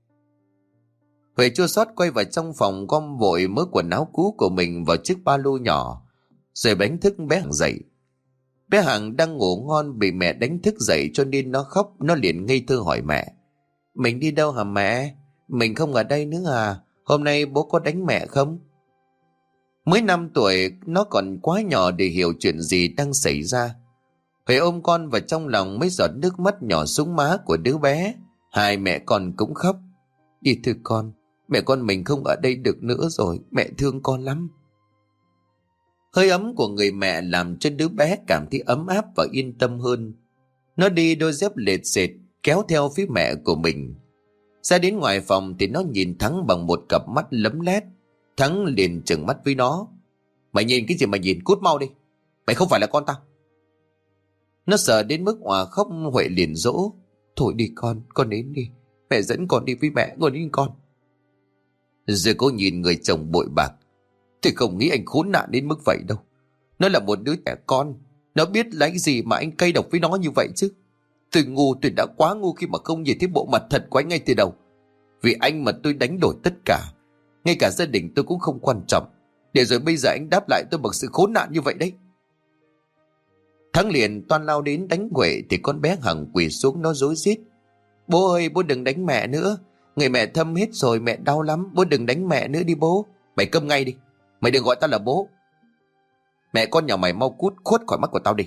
Huệ chua xót quay vào trong phòng, gom vội mớ quần áo cũ của mình vào chiếc ba lô nhỏ, rồi đánh thức bé Hằng dậy. Bé Hằng đang ngủ ngon bị mẹ đánh thức dậy cho nên nó khóc. Nó liền ngây thơ hỏi mẹ: Mình đi đâu hả mẹ? Mình không ở đây nữa à? Hôm nay bố có đánh mẹ không? Mới 5 tuổi, nó còn quá nhỏ để hiểu chuyện gì đang xảy ra. Huệ ôm con vào trong lòng, mấy giọt nước mắt nhỏ xuống má của đứa bé. Hai mẹ con cũng khóc. Đi thưa con, mẹ con mình không ở đây được nữa rồi, mẹ thương con lắm. Hơi ấm của người mẹ làm cho đứa bé cảm thấy ấm áp và yên tâm hơn. Nó đi đôi dép lệch sệt kéo theo phía mẹ của mình. Ra đến ngoài phòng thì nó nhìn Thắng bằng một cặp mắt lấm lét. Thắng liền trừng mắt với nó: Mày nhìn cái gì mà nhìn, cút mau đi. Mày không phải là con tao. Nó sợ đến mức òa khóc. Huệ liền dỗ: Thôi đi con đến đi. Mẹ dẫn con đi với mẹ, con đi con. Rồi cô nhìn người chồng bội bạc: Thì không nghĩ anh khốn nạn đến mức vậy đâu. Nó là một đứa trẻ con, nó biết lấy gì mà anh cay độc với nó như vậy chứ. Tôi ngu, tôi đã quá ngu khi mà không nhìn thấy bộ mặt thật của anh ngay từ đầu. Vì anh mà tôi đánh đổi tất cả, ngay cả gia đình tôi cũng không quan trọng, để rồi bây giờ anh đáp lại tôi bằng sự khốn nạn như vậy đấy. Thắng liền toan lao đến đánh Huệ thì con bé Hằng quỳ xuống nó rối rít: Bố ơi, bố đừng đánh mẹ nữa. Người mẹ thâm hết rồi, mẹ đau lắm. Bố đừng đánh mẹ nữa đi bố. Mày câm ngay đi. Mày đừng gọi tao là bố. Mẹ con nhà mày mau cút khuất khỏi mắt của tao đi.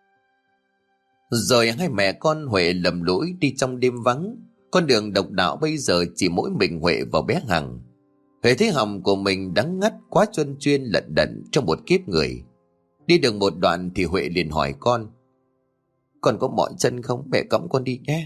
Rồi hai mẹ con Huệ lầm lũi đi trong đêm vắng. Con đường độc đạo bây giờ chỉ mỗi mình Huệ và bé Hằng. Huệ thấy họng của mình đắng ngắt, quá chuyên chuyên lận đận trong một kiếp người. Đi được một đoạn thì Huệ liền hỏi con: Con có mỏi chân không? Mẹ cõng con đi nhé.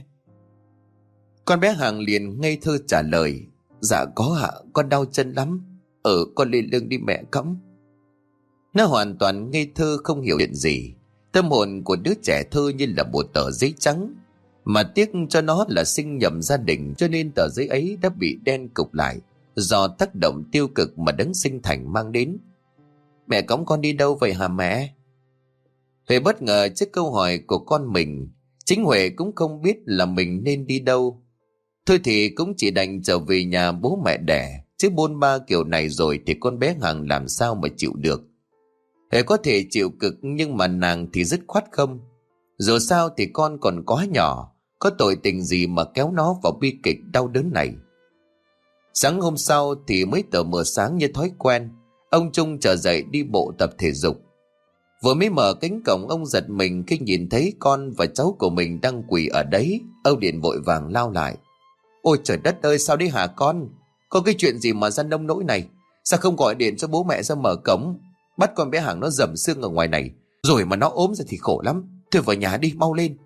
Con bé Hằng liền ngây thơ trả lời: Dạ có ạ, con đau chân lắm. Con lên lưng đi mẹ cõng. Nó hoàn toàn ngây thơ không hiểu chuyện gì. Tâm hồn của đứa trẻ thơ như là một tờ giấy trắng, mà tiếc cho nó là sinh nhầm gia đình, cho nên tờ giấy ấy đã bị đen cục lại do tác động tiêu cực mà đấng sinh thành mang đến. Mẹ cõng con đi đâu vậy hả mẹ? Huệ bất ngờ trước câu hỏi của con mình. Chính Huệ cũng không biết là mình nên đi đâu. Thôi thì cũng chỉ đành trở về nhà bố mẹ đẻ, chứ bôn ba kiểu này rồi thì con bé Hằng làm sao mà chịu được. Huệ có thể chịu cực, nhưng mà nàng thì dứt khoát không. Dù sao thì con còn quá nhỏ, có tội tình gì mà kéo nó vào bi kịch đau đớn này. Sáng hôm sau thì mới tờ mờ sáng như thói quen, ông Trung trở dậy đi bộ tập thể dục. Vừa mới mở cánh cổng, ông giật mình khi nhìn thấy con và cháu của mình đang quỳ ở đấy. Ông liền vội vàng lao lại: Ôi trời đất ơi, sao đấy hả con? Có cái chuyện gì mà ra nông nỗi này? Sao không gọi điện cho bố mẹ ra mở cổng, bắt con bé Hằng nó dầm xương ở ngoài này, rồi mà nó ốm ra thì khổ lắm. Thôi vào nhà đi, mau lên.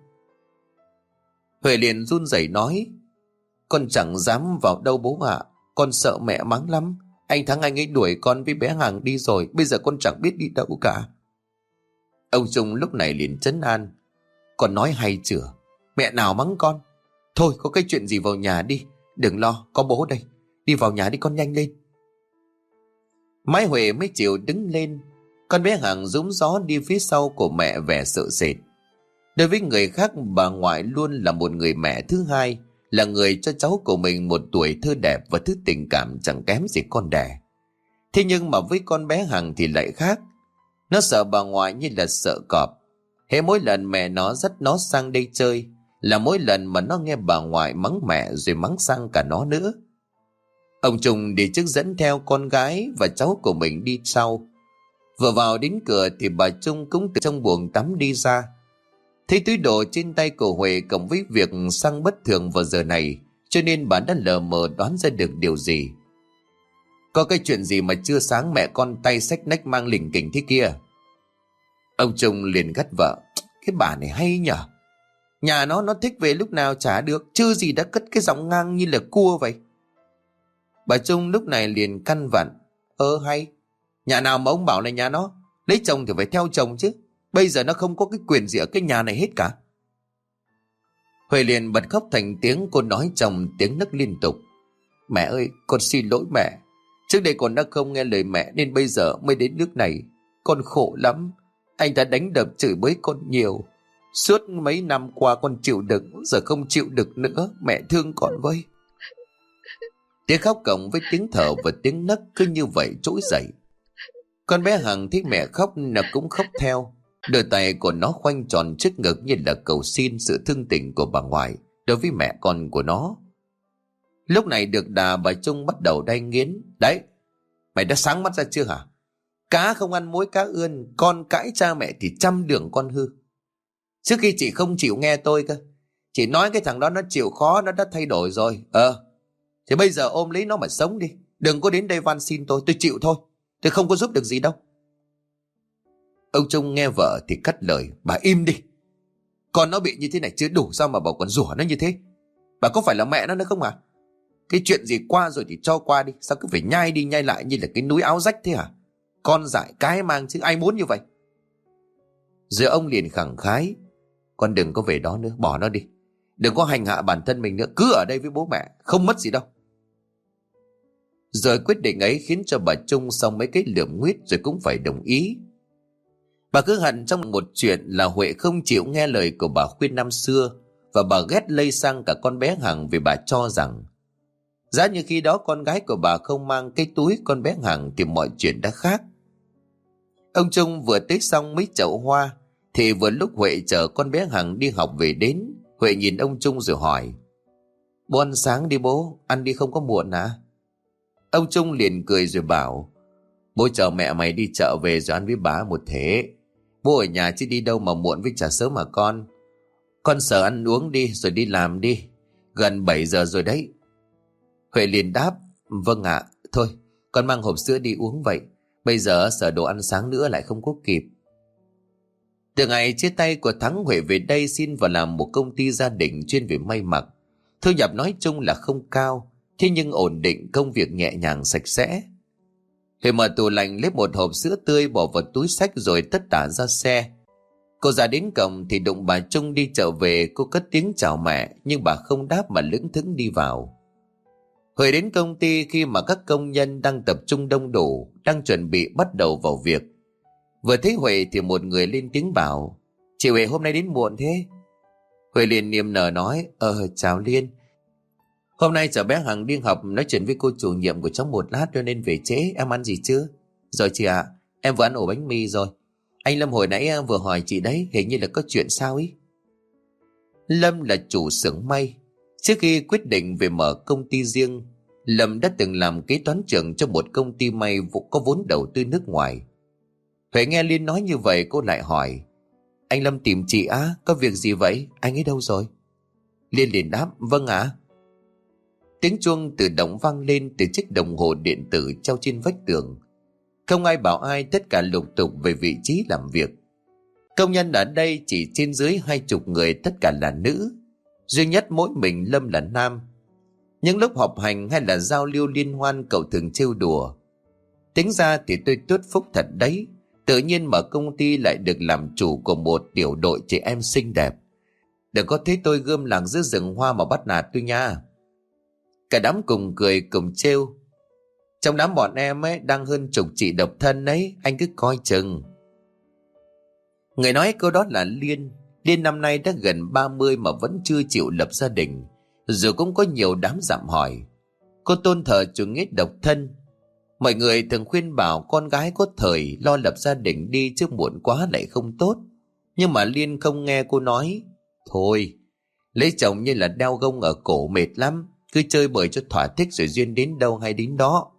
Huệ liền run rẩy nói: Con chẳng dám vào đâu bố ạ. Con sợ mẹ mắng lắm. Anh Thắng anh ấy đuổi con với bé Hằng đi rồi, bây giờ con chẳng biết đi đâu cả. Ông Trung lúc này liền trấn an: Con nói hay chưa? Mẹ nào mắng con? Thôi có cái chuyện gì vào nhà đi, đừng lo, có bố đây. Đi vào nhà đi con, nhanh lên. Mãi Huệ mới chịu đứng lên. Con bé Hằng rúm gió đi phía sau của mẹ vẻ sợ sệt. Đối với người khác, bà ngoại luôn là một người mẹ thứ hai, là người cho cháu của mình một tuổi thơ đẹp và thứ tình cảm chẳng kém gì con đẻ. Thế nhưng mà với con bé Hằng thì lại khác. Nó sợ bà ngoại như là sợ cọp. Hễ mỗi lần mẹ nó dắt nó sang đây chơi là mỗi lần mà nó nghe bà ngoại mắng mẹ rồi mắng sang cả nó nữa. Ông Trung đi trước dẫn theo con gái và cháu của mình đi sau. Vừa vào đến cửa thì bà Trung cũng từ trong buồng tắm đi ra. Thấy túi đồ trên tay của Huệ cộng với việc sang bất thường vào giờ này, cho nên bà đã lờ mờ đoán ra được điều gì. Có cái chuyện gì mà chưa sáng mẹ con tay xách nách mang lỉnh kỉnh thế kia? Ông Trung liền gắt vợ. Cái bà này hay nhở. Nhà nó thích về lúc nào chả được, chứ gì đã cất cái giọng ngang như là cua vậy. Bà Trung lúc này liền căn vặn. Hay. Nhà nào mà ông bảo là nhà nó, lấy chồng thì phải theo chồng chứ. Bây giờ nó không có cái quyền gì ở cái nhà này hết cả. Huệ liền bật khóc thành tiếng, cô nói trong tiếng nấc liên tục. Mẹ ơi, con xin lỗi mẹ. Trước đây con đã không nghe lời mẹ nên bây giờ mới đến nước này. Con khổ lắm. Anh ta đánh đập chửi bới con nhiều. Suốt mấy năm qua con chịu đựng, giờ không chịu được nữa. Mẹ thương con với. Tiếng khóc cộng với tiếng thở và tiếng nấc cứ như vậy trỗi dậy. Con bé Hằng thấy mẹ khóc nó cũng khóc theo. Đôi tay của nó khoanh tròn trước ngực như là cầu xin sự thương tình của bà ngoại đối với mẹ con của nó. Lúc này được đà, bà Trung bắt đầu đay nghiến. Đấy, mày đã sáng mắt ra chưa hả? Cá không ăn muối cá ươn, con cãi cha mẹ thì trăm đường con hư. Trước khi chị không chịu nghe tôi cơ, chị nói cái thằng đó nó chịu khó, nó đã thay đổi rồi. Thì bây giờ ôm lấy nó mà sống đi. Đừng có đến đây van xin tôi chịu thôi. Tôi không có giúp được gì đâu. Ông Trung nghe vợ thì cắt lời. Bà im đi. Con nó bị như thế này chưa đủ sao mà bà còn rủa nó như thế? Bà có phải là mẹ nó nữa không à? Cái chuyện gì qua rồi thì cho qua đi. Sao cứ phải nhai đi nhai lại như là cái núi áo rách thế hả? Con dại cái mang chứ ai muốn như vậy. Rồi ông liền khẳng khái. Con đừng có về đó nữa, bỏ nó đi. Đừng có hành hạ bản thân mình nữa. Cứ ở đây với bố mẹ, không mất gì đâu. Rồi quyết định ấy khiến cho bà Trung sau mấy cái lườm nguyết rồi cũng phải đồng ý. Bà cứ hận trong một chuyện là Huệ không chịu nghe lời của bà khuyên năm xưa, và bà ghét lây sang cả con bé Hằng vì bà cho rằng giá như khi đó con gái của bà không mang cái túi con bé Hằng thì mọi chuyện đã khác. Ông Trung vừa tết xong mấy chậu hoa thì vừa lúc Huệ chở con bé Hằng đi học về đến. Huệ nhìn ông Trung rồi hỏi. Bố ăn sáng đi bố, ăn đi không có muộn à? Ông Trung liền cười rồi bảo. Bố chờ mẹ mày đi chợ về rồi ăn với bà một thế. Bố ở nhà chứ đi đâu mà muộn với trả sớm mà con. Con sợ ăn uống đi rồi đi làm đi. Gần 7 giờ rồi đấy. Huệ liền đáp. Vâng ạ, thôi con mang hộp sữa đi uống vậy. Bây giờ sợ đồ ăn sáng nữa lại không có kịp. Từ ngày chia tay của Thắng, Huệ về đây xin vào làm một công ty gia đình chuyên về may mặc. Thu nhập nói chung là không cao, thế nhưng ổn định, công việc nhẹ nhàng sạch sẽ. Huệ mở tủ lạnh lấy một hộp sữa tươi bỏ vào túi xách rồi tất tả ra xe. Cô ra đến cổng thì đụng bà Trung đi chợ về. Cô cất tiếng chào mẹ nhưng bà không đáp mà lững thững đi vào. Huệ đến công ty khi mà các công nhân đang tập trung đông đủ, đang chuẩn bị bắt đầu vào việc. Vừa thấy Huệ thì một người lên tiếng bảo. Chị Huệ hôm nay đến muộn thế? Huệ liền niềm nở nói. Chào Liên. Hôm nay chở bé Hằng đi học, nói chuyện với cô chủ nhiệm của cháu một lát cho nên về trễ. Em ăn gì chưa? Rồi chị ạ, em vừa ăn ổ bánh mì rồi. Anh Lâm hồi nãy vừa hỏi chị đấy, hình như là có chuyện sao ý. Lâm là chủ xưởng may. Trước khi quyết định về mở công ty riêng, Lâm đã từng làm kế toán trưởng cho một công ty may có vốn đầu tư nước ngoài. Huệ nghe Liên nói như vậy cô lại hỏi. Anh Lâm tìm chị á, có việc gì vậy? Anh ấy đâu rồi? Liên liền đáp. Vâng ạ. Tiếng chuông tự động vang lên từ chiếc đồng hồ điện tử treo trên vách tường. Không ai bảo ai, tất cả lục tục về vị trí làm việc. Công nhân ở đây chỉ trên dưới 20 người, tất cả là nữ. Duy nhất mỗi mình Lâm là nam. Những lúc họp hành hay là giao lưu liên hoan cậu thường trêu đùa. Tính ra thì tôi tuốt phúc thật đấy. Tự nhiên mở công ty lại được làm chủ của một tiểu đội trẻ em xinh đẹp. Đừng có thấy tôi gươm làng giữa rừng hoa mà bắt nạt tôi nha. Cả đám cùng cười cùng trêu. Trong đám bọn em ấy đang hơn chục chị độc thân ấy, anh cứ coi chừng. Người nói câu đó là Liên. Liên năm nay đã gần 30 mà vẫn chưa chịu lập gia đình. Dù cũng có nhiều đám dặm hỏi. Cô tôn thờ chủ nghĩa độc thân. Mọi người thường khuyên bảo con gái có thời lo lập gia đình đi chứ muộn quá lại không tốt. Nhưng mà Liên không nghe cô nói. Thôi, lấy chồng như là đeo gông ở cổ mệt lắm, cứ chơi bời cho thỏa thích rồi duyên đến đâu hay đến đó.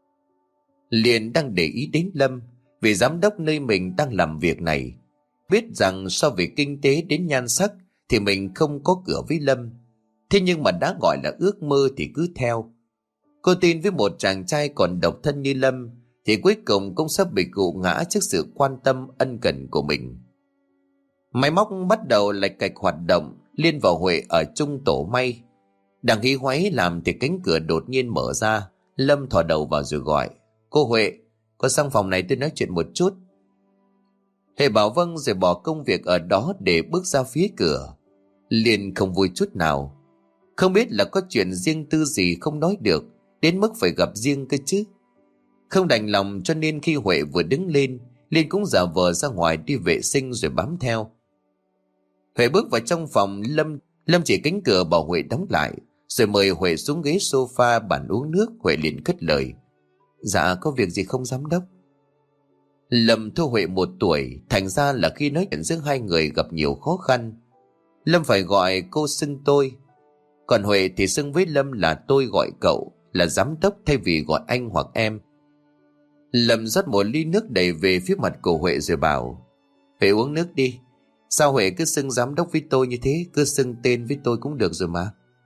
Liên đang để ý đến Lâm, vì giám đốc nơi mình đang làm việc này. Biết rằng so về kinh tế đến nhan sắc thì mình không có cửa với Lâm. Thế nhưng mà đã gọi là ước mơ thì cứ theo. Cô tin với một chàng trai còn độc thân như Lâm thì cuối cùng cũng sắp bị gục ngã trước sự quan tâm ân cần của mình. Máy móc bắt đầu lạch cạch hoạt động. Liên và Huệ ở chung tổ may. Đang hí hoáy làm thì cánh cửa đột nhiên mở ra. Lâm thò đầu vào rồi gọi. Cô Huệ, có sang phòng này tôi nói chuyện một chút. Huệ bảo vâng rồi bỏ công việc ở đó để bước ra phía cửa. Liên không vui chút nào. Không biết là có chuyện riêng tư gì không nói được, đến mức phải gặp riêng cơ chứ. Không đành lòng cho nên khi Huệ vừa đứng lên, Liên cũng giả vờ ra ngoài đi vệ sinh rồi bám theo. Huệ bước vào trong phòng. Lâm chỉ cánh cửa bảo Huệ đóng lại, rồi mời Huệ xuống ghế sofa bàn uống nước. Huệ liền cất lời. Dạ có việc gì không giám đốc? Lâm thua Huệ 1 tuổi, thành ra là khi nói chuyện giữa hai người gặp nhiều khó khăn. Lâm phải gọi cô xưng tôi, còn Huệ thì xưng với Lâm là tôi gọi cậu, là giám đốc thay vì gọi anh hoặc em. Lâm rót một ly nước đầy về phía mặt của Huệ rồi bảo. Huệ uống nước đi. Sao Huệ cứ xưng giám đốc với tôi như thế, cứ xưng tên với tôi cũng được rồi mà.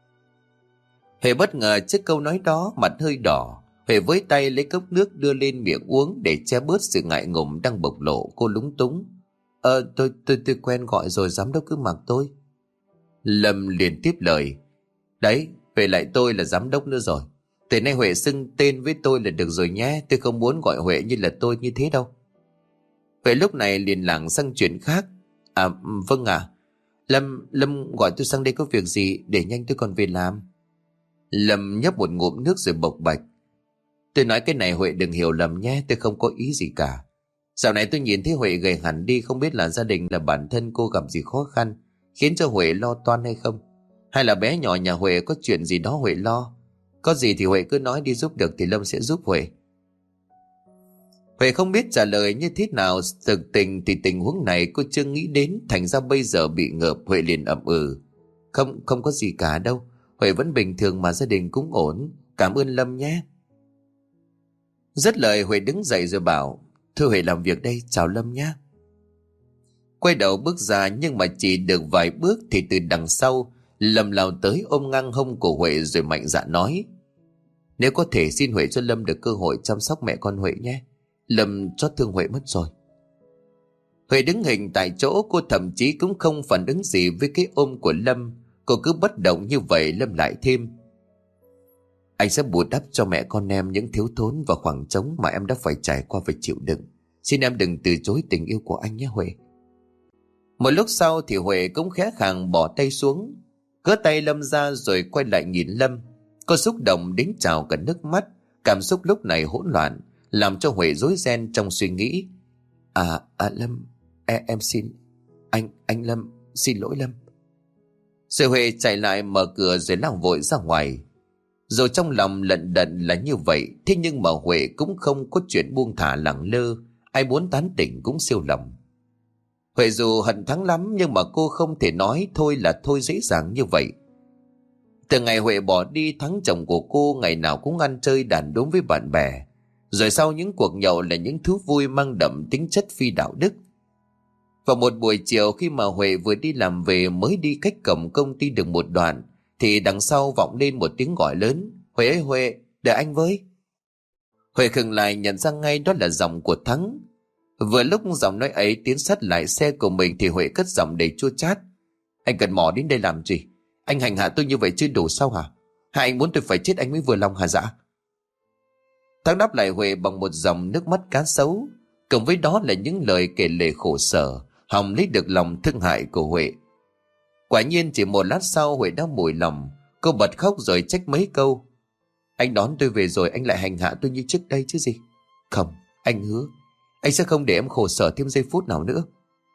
Huệ bất ngờ trước câu nói đó, mặt hơi đỏ. Huệ với tay lấy cốc nước đưa lên miệng uống để che bớt sự ngại ngùng đang bộc lộ. Cô lúng túng. Tôi quen gọi rồi, giám đốc cứ mặc tôi. Lâm liền tiếp lời. Đấy, Huệ lại tôi là giám đốc nữa rồi. Từ nay Huệ xưng tên với tôi là được rồi nhé. Tôi không muốn gọi Huệ như là tôi như thế đâu. Huệ lúc này liền lảng sang chuyện khác. À vâng ạ. Lâm gọi tôi sang đây có việc gì, để nhanh tôi còn về làm. Lâm nhấp một ngụm nước rồi bộc bạch. Tôi nói cái này Huệ đừng hiểu lầm nhé, tôi không có ý gì cả. Dạo này tôi nhìn thấy Huệ gầy hẳn đi, không biết là gia đình là bản thân cô gặp gì khó khăn khiến cho Huệ lo toan hay không. Hay là bé nhỏ nhà Huệ có chuyện gì đó Huệ lo. Có gì thì Huệ cứ nói đi, giúp được thì Lâm sẽ giúp Huệ. Huệ không biết trả lời như thế nào. Thực tình thì tình huống này cô chưa nghĩ đến, thành ra bây giờ bị ngợp. Huệ liền ậm ừ. Không có gì cả đâu, Huệ vẫn bình thường mà, gia đình cũng ổn. Cảm ơn Lâm nhé. Dứt lời Huệ đứng dậy rồi bảo. Thưa Huệ làm việc đây, chào Lâm nhé. Quay đầu bước ra, nhưng mà chỉ được vài bước thì từ đằng sau Lâm lao tới ôm ngang hông của Huệ rồi mạnh dạn nói. Nếu có thể xin Huệ cho Lâm được cơ hội chăm sóc mẹ con Huệ nhé. Lâm chót thương Huệ mất rồi. Huệ đứng hình tại chỗ, cô thậm chí cũng không phản ứng gì với cái ôm của Lâm. Cô cứ bất động như vậy. Lâm lại thêm. Anh sẽ bù đắp cho mẹ con em những thiếu thốn và khoảng trống mà em đã phải trải qua và chịu đựng. Xin em đừng từ chối tình yêu của anh nhé Huệ. Một lúc sau thì Huệ cũng khẽ khàng bỏ tay xuống, gỡ tay Lâm ra rồi quay lại nhìn Lâm. Cô xúc động đến trào cả nước mắt. Cảm xúc lúc này hỗn loạn, làm cho Huệ rối ren trong suy nghĩ. Lâm, em xin. Anh Lâm, xin lỗi Lâm. Rồi Huệ chạy lại mở cửa rồi lao vội ra ngoài. Dù trong lòng lận đận là như vậy, thế nhưng mà Huệ cũng không có chuyện buông thả lẳng lơ. Ai muốn tán tỉnh cũng siêu lòng. Huệ dù hận Thắng lắm, nhưng mà cô không thể nói thôi là thôi dễ dàng như vậy. Từ ngày Huệ bỏ đi, Thắng chồng của cô ngày nào cũng ăn chơi đàn đúm với bạn bè. Rồi sau những cuộc nhậu là những thú vui mang đậm tính chất phi đạo đức. Vào một buổi chiều khi mà Huệ vừa đi làm về, mới đi cách cổng công ty được một đoạn thì đằng sau vọng lên một tiếng gọi lớn. Huệ ơi Huệ, đợi anh với. Huệ khựng lại, nhận ra ngay đó là giọng của Thắng. Vừa lúc giọng nói ấy tiến sát lại xe của mình thì Huệ cất giọng đầy chua chát. Anh cần mò đến đây làm gì? Anh hành hạ tôi như vậy chưa đủ sao hả? Hay anh muốn tôi phải chết anh mới vừa lòng hả dạ? Thắng đáp lại Huệ bằng một dòng nước mắt cá sấu, cộng với đó là những lời kể lể khổ sở, hòng lấy được lòng thương hại của Huệ. Quả nhiên chỉ một lát sau Huệ đã mùi lòng. Cô bật khóc rồi trách mấy câu. Anh đón tôi về rồi anh lại hành hạ tôi như trước đây chứ gì? Không, anh hứa anh sẽ không để em khổ sở thêm giây phút nào nữa.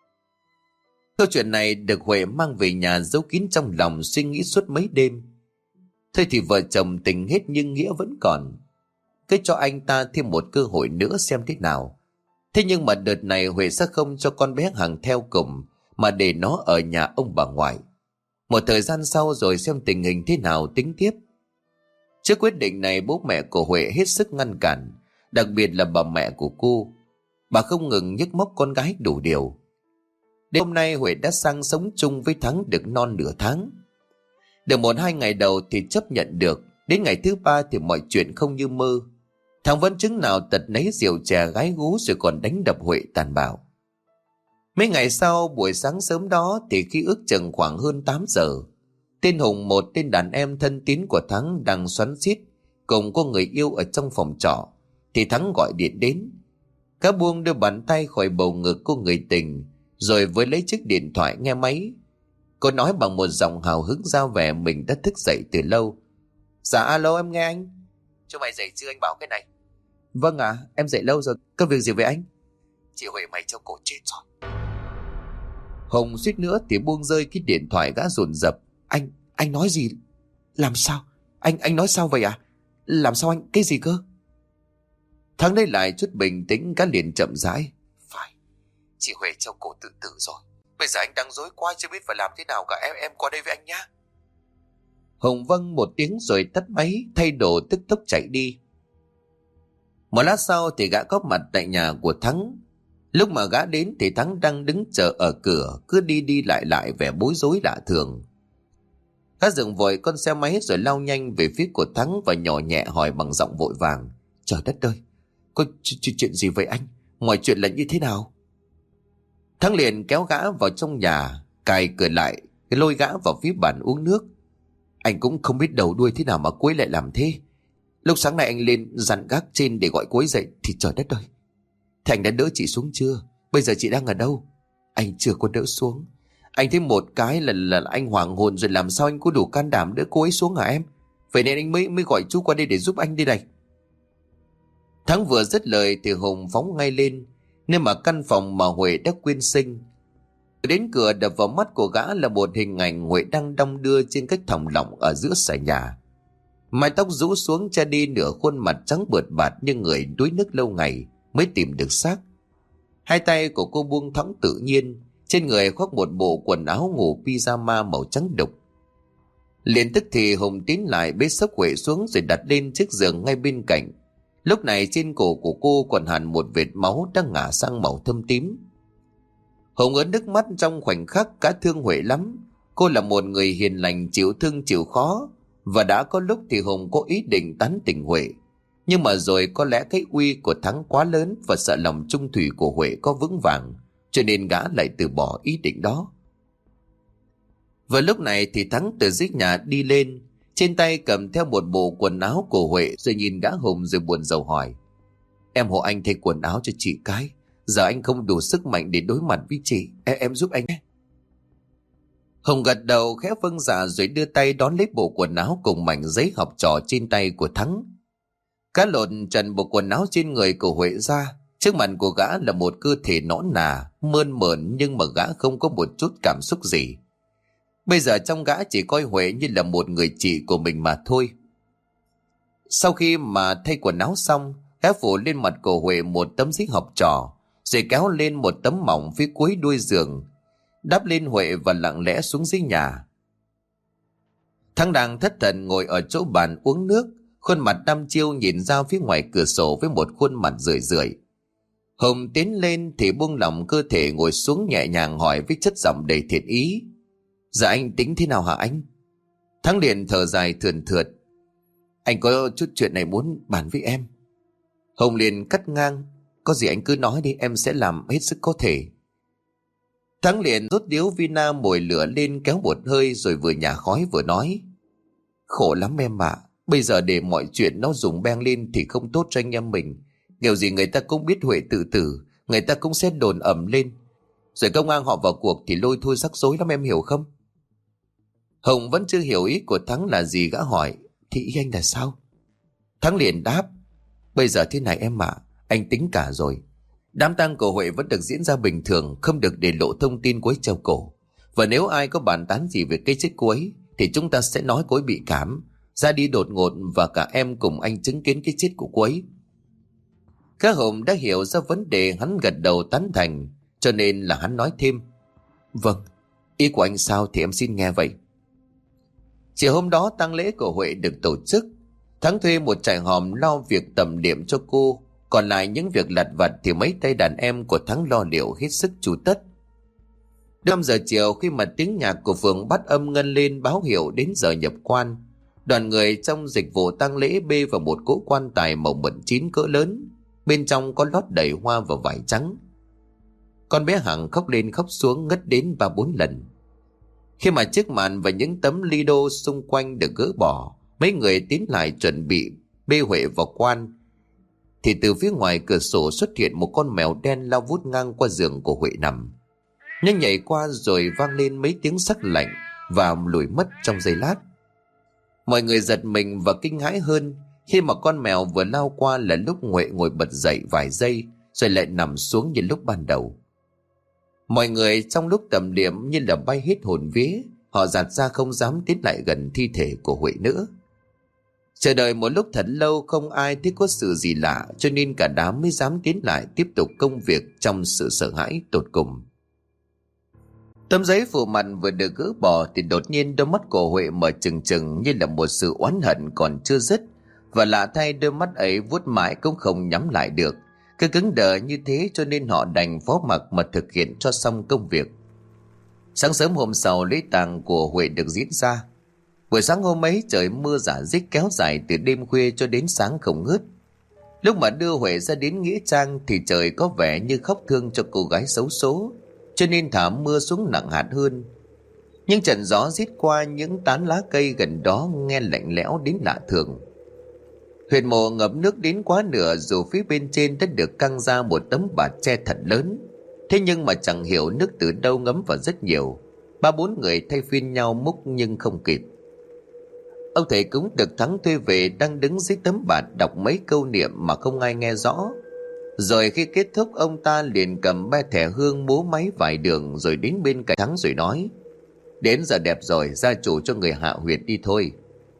Câu chuyện này được Huệ mang về nhà giấu kín trong lòng, suy nghĩ suốt mấy đêm. Thôi thì vợ chồng tình hết nhưng nghĩa vẫn còn. Cứ cho anh ta thêm một cơ hội nữa xem thế nào. Thế nhưng mà đợt này Huệ sẽ không cho con bé Hằng theo cùng, mà để nó ở nhà ông bà ngoại. Một thời gian sau rồi xem tình hình thế nào tính tiếp. Trước quyết định này, bố mẹ của Huệ hết sức ngăn cản, đặc biệt là bà mẹ của cô. Bà không ngừng nhức móc con gái đủ điều. Đến hôm nay Huệ đã sang sống chung với Thắng được non nửa tháng. Được 1-2 ngày đầu thì chấp nhận được, đến ngày thứ 3 thì mọi chuyện không như mơ. Thằng vẫn chứng nào tật nấy rượu chè gái gú rồi còn đánh đập Huệ tàn bạo. Mấy ngày sau, buổi sáng sớm đó thì khi ước chừng khoảng hơn 8 giờ, tên Hùng, một tên đàn em thân tín của Thắng, đang xoắn xít cùng có người yêu ở trong phòng trọ, thì Thắng gọi điện đến. Cá buông đưa bàn tay khỏi bầu ngực của người tình, rồi với lấy chiếc điện thoại nghe máy. Cô nói bằng một giọng hào hứng ra vẻ mình đã thức dậy từ lâu. Dạ alo, em nghe anh. Chúng mày dậy chưa, anh bảo cái này. Vâng ạ, em dậy lâu rồi, có việc gì với anh? Chị Huệ mày cho cổ chết rồi. Hùng suýt nữa thì buông rơi cái điện thoại, gã dồn dập. Anh nói gì? Làm sao? Anh nói sao vậy à? Làm sao anh? Cái gì cơ? Thắng lấy lại chút bình tĩnh, gã liền chậm rãi. Phải, chị Huệ cho cổ tự tử rồi. Bây giờ anh đang rối quá chưa biết phải làm thế nào cả, em qua đây với anh nhá. Hùng vâng một tiếng rồi tắt máy, thay đồ tức tốc chạy đi. Một lát sau thì gã có mặt tại nhà của Thắng. Lúc mà gã đến thì Thắng đang đứng chờ ở cửa, cứ đi đi lại vẻ bối rối lạ thường. Gã dừng vội con xe máy rồi lao nhanh về phía của Thắng và nhỏ nhẹ hỏi bằng giọng vội vàng. Trời đất ơi, có chuyện gì vậy anh? Mọi chuyện là như thế nào? Thắng liền kéo gã vào trong nhà, cài cửa lại, lôi gã vào phía bàn uống nước. Anh cũng không biết đầu đuôi thế nào mà cô ấy lại làm thế. Lúc sáng nay anh lên dặn gác trên để gọi cô ấy dậy thì trời đất ơi. Thế anh đã đỡ chị xuống chưa? Bây giờ chị đang ở đâu? Anh chưa có đỡ xuống. Anh thấy một cái là anh hoảng hồn rồi, làm sao anh có đủ can đảm đỡ cô ấy xuống hả em? Vậy nên anh mới gọi chú qua đây để giúp anh đây này. Thắng vừa dứt lời thì Hùng phóng ngay lên, nên mà căn phòng mà Huệ đã quyên sinh. Đến cửa đập vào mắt của gã là một hình ảnh Huệ đang đong đưa trên cái thòng lọng ở giữa sảnh nhà. Mái tóc rũ xuống che đi nửa khuôn mặt trắng bượt bạt như người đuối nước lâu ngày mới tìm được xác. Hai tay của cô buông thõng tự nhiên, trên người khoác một bộ quần áo ngủ pyjama màu trắng đục. Liền tức thì Hùng tiến lại bế xốc Huệ xuống rồi đặt lên chiếc giường ngay bên cạnh. Lúc này trên cổ của cô còn hằn một vệt máu đang ngả sang màu thâm tím. Hùng ớn nước mắt trong khoảnh khắc, cả thương Huệ lắm. Cô là một người hiền lành, chịu thương chịu khó, và đã có lúc thì Hùng có ý định tán tỉnh Huệ. Nhưng mà rồi có lẽ cái uy của Thắng quá lớn và sợ lòng trung thủy của Huệ có vững vàng, cho nên gã lại từ bỏ ý định đó. Vừa lúc này thì Thắng từ dưới nhà đi lên, trên tay cầm theo một bộ quần áo của Huệ, rồi nhìn gã Hùng rồi buồn rầu hỏi. Em hộ anh thay quần áo cho chị cái. Giờ anh không đủ sức mạnh để đối mặt với chị. Em giúp anh nhé. Hùng gật đầu khẽ vâng dạ rồi đưa tay đón lấy bộ quần áo cùng mảnh giấy học trò trên tay của Thắng. Gã lột trần bộ quần áo trên người của Huệ ra. Trước mặt của gã là một cơ thể nõn nà, mơn mởn, nhưng mà gã không có một chút cảm xúc gì. Bây giờ trong gã chỉ coi Huệ như là một người chị của mình mà thôi. Sau khi mà thay quần áo xong, gã phủ lên mặt của Huệ một tấm giấy học trò, rồi kéo lên một tấm mỏng phía cuối đuôi giường, đắp lên Huệ và lặng lẽ xuống dưới nhà. Thắng đang thất thần ngồi ở chỗ bàn uống nước, khuôn mặt đăm chiêu nhìn ra phía ngoài cửa sổ với một khuôn mặt rười rượi. Hùng tiến lên thì buông lỏng cơ thể ngồi xuống, nhẹ nhàng hỏi với chất giọng đầy thiện ý. Dạ anh tính thế nào hả anh? Thắng liền thở dài thườn thượt. Anh có chút chuyện này muốn bàn với em. Hùng liền cắt ngang. Có gì anh cứ nói đi, em sẽ làm hết sức có thể. Thắng liền rút điếu vina mồi lửa lên, kéo một hơi rồi vừa nhả khói vừa nói. Khổ lắm em ạ. Bây giờ để mọi chuyện nó rùng beng lên thì không tốt cho anh em mình. Kiểu gì người ta cũng biết Huệ tự tử, người ta cũng sẽ đồn ầm lên. Rồi công an họ vào cuộc thì lôi thôi rắc rối lắm, em hiểu không? Hùng vẫn chưa hiểu ý của Thắng là gì, gã hỏi. Thì ý anh là sao? Thắng liền đáp. Bây giờ thế này em ạ, anh tính cả rồi. Đám tang của Huệ vẫn được diễn ra bình thường, không được để lộ thông tin cô ấy treo cổ. Và nếu ai có bàn tán gì về cái chết cô ấy thì chúng ta sẽ nói cô ấy bị cảm, ra đi đột ngột, và cả em cùng anh chứng kiến cái chết của cô ấy. Các Hùng đã hiểu ra vấn đề, hắn gật đầu tán thành, cho nên là hắn nói thêm. Vâng, ý của anh sao thì em xin nghe vậy. Chiều hôm đó tang lễ của Huệ được tổ chức. Thắng thuê một trại hòm lo việc tẩm liệm cho cô, còn lại những việc lặt vặt thì mấy tay đàn em của Thắng lo liệu hết sức chu tất. 5 giờ chiều, khi mà tiếng nhạc của phường Bát Âm ngân lên báo hiệu đến giờ nhập quan, đoàn người trong dịch vụ tang lễ bê vào một cỗ quan tài màu mận chín cỡ lớn, bên trong có lót đầy hoa và vải trắng. Con bé Hằng khóc lên khóc xuống ngất đến 3-4 lần. Khi mà chiếc màn và những tấm lido xung quanh được gỡ bỏ, mấy người tiến lại chuẩn bị bê Huệ vào quan, thì từ phía ngoài cửa sổ xuất hiện một con mèo đen lao vút ngang qua giường của Huệ nằm. Nhưng nhảy qua rồi vang lên mấy tiếng sắc lạnh và lùi mất trong giây lát. Mọi người giật mình và kinh hãi hơn khi mà con mèo vừa lao qua là lúc Huệ ngồi bật dậy vài giây rồi lại nằm xuống như lúc ban đầu. Mọi người trong lúc tầm điểm như là bay hết hồn vía, họ giạt ra không dám tiến lại gần thi thể của Huệ nữa. Chờ đợi một lúc thật lâu không ai thấy có sự gì lạ, cho nên cả đám mới dám tiến lại tiếp tục công việc trong sự sợ hãi tột cùng. Tấm giấy phủ mặt vừa được gỡ bỏ thì đột nhiên đôi mắt của Huệ mở trừng trừng như là một sự oán hận còn chưa dứt, và lạ thay đôi mắt ấy vuốt mãi cũng không nhắm lại được, cứ cứng đờ như thế, cho nên họ đành phó mặc mà thực hiện cho xong công việc. Sáng sớm hôm sau, lễ tang của Huệ được diễn ra. Buổi sáng hôm ấy trời mưa rả rích kéo dài từ đêm khuya cho đến sáng không ngớt. Lúc mà đưa Huệ ra đến nghĩa trang thì trời có vẻ như khóc thương cho cô gái xấu số, cho nên thả mưa xuống nặng hạt hơn. Nhưng trận gió rít qua những tán lá cây gần đó nghe lạnh lẽo đến lạ thường. Huyệt mộ ngập nước đến quá nửa, dù phía bên trên đã được căng ra một tấm bạt tre thật lớn, thế nhưng mà chẳng hiểu nước từ đâu ngấm vào rất nhiều. 3-4 người thay phiên nhau múc nhưng không kịp. Ông thầy cúng được Thắng thuê về đang đứng dưới tấm bạt đọc mấy câu niệm mà không ai nghe rõ. Rồi khi kết thúc, ông ta liền cầm 3 thẻ hương múa máy vài đường rồi đến bên cạnh Thắng rồi nói: "Đến giờ đẹp rồi, gia chủ cho người hạ huyệt đi thôi."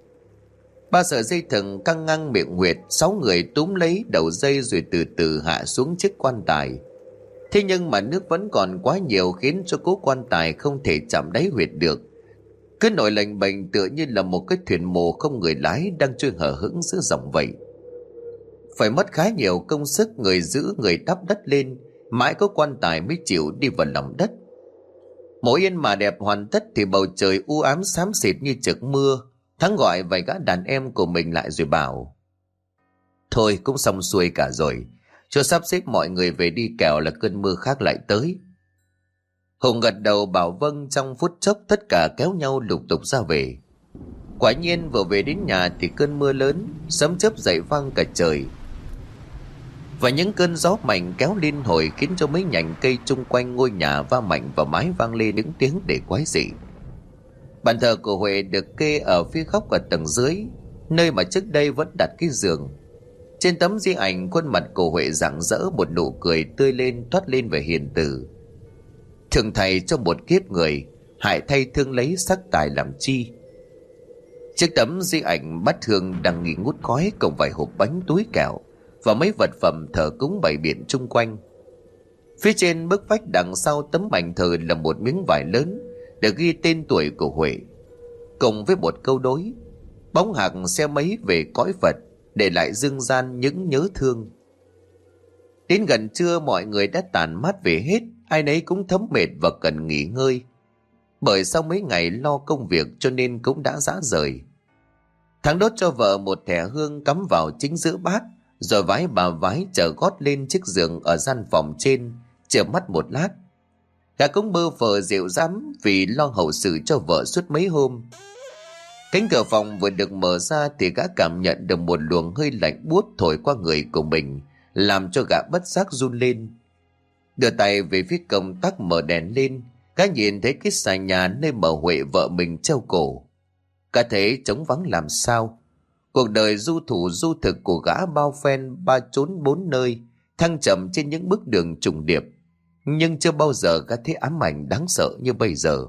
3 sợi dây thừng căng ngang miệng huyệt, 6 người túm lấy đầu dây rồi từ từ hạ xuống chiếc quan tài. Thế nhưng mà nước vẫn còn quá nhiều khiến cho cố quan tài không thể chạm đáy huyệt được, cứ nổi lềnh bềnh tựa như là một cái thuyền mồ không người lái đang trôi hở hững giữa dòng vậy. Phải mất khá nhiều công sức, người giữ người đắp đất lên, mãi có quan tài mới chịu đi vào lòng đất. Mộ yên mà đẹp hoàn tất thì bầu trời u ám xám xịt như trực mưa. Thắng gọi vài gã đàn em của mình lại rồi bảo: "Thôi cũng xong xuôi cả rồi, cho sắp xếp mọi người về đi, kẻo là cơn mưa khác lại tới." Hùng gật đầu bảo vâng. Trong phút chốc tất cả kéo nhau lục tục ra về. Quả nhiên vừa về đến nhà thì cơn mưa lớn, sấm chớp dậy vang cả trời, và những cơn gió mạnh kéo liên hồi khiến cho mấy nhành cây chung quanh ngôi nhà va mạnh vào mái, vang lên những tiếng để quái dị. Bàn thờ của Huệ được kê ở phía góc ở tầng dưới, nơi mà trước đây vẫn đặt cái giường. Trên tấm di ảnh, khuôn mặt của Huệ rạng rỡ một nụ cười tươi lên, thoát lên về hiền từ. Thường thầy cho một kiếp người, hại thay thương lấy sắc tài làm chi. Chiếc tấm di ảnh bát hương đang nghi ngút khói, cùng vài hộp bánh, túi kẹo và mấy vật phẩm thờ cúng bày biện chung quanh. Phía trên bức vách đằng sau tấm ảnh thờ là một miếng vải lớn được ghi tên tuổi của Huệ, cùng với một câu đối: "Bóng hạc xe mấy về cõi Phật, để lại dương gian những nhớ thương." Đến gần trưa mọi người đã tản mát về hết, ai nấy cũng thấm mệt và cần nghỉ ngơi, bởi sau mấy ngày lo công việc cho nên cũng đã rã rời. Thắng đốt cho vợ một thẻ hương cắm vào chính giữa bát, rồi vái bà vái trở gót lên chiếc giường ở gian phòng trên, chợp mắt một lát. Gã cũng bơ phờ dịu dám vì lo hậu sự cho vợ suốt mấy hôm. Cánh cửa phòng vừa được mở ra thì gã cảm nhận được một luồng hơi lạnh buốt thổi qua người của mình, làm cho gã bất giác run lên. Đưa tay về phía công tắc mở đèn lên, gã nhìn thấy cái xà nhà nơi mà Huệ vợ mình treo cổ. Gã thấy trống vắng làm sao. Cuộc đời du thủ du thực của gã bao phen ba trốn bốn nơi, thăng trầm trên những bước đường trùng điệp, nhưng chưa bao giờ gã thấy ám ảnh đáng sợ như bây giờ.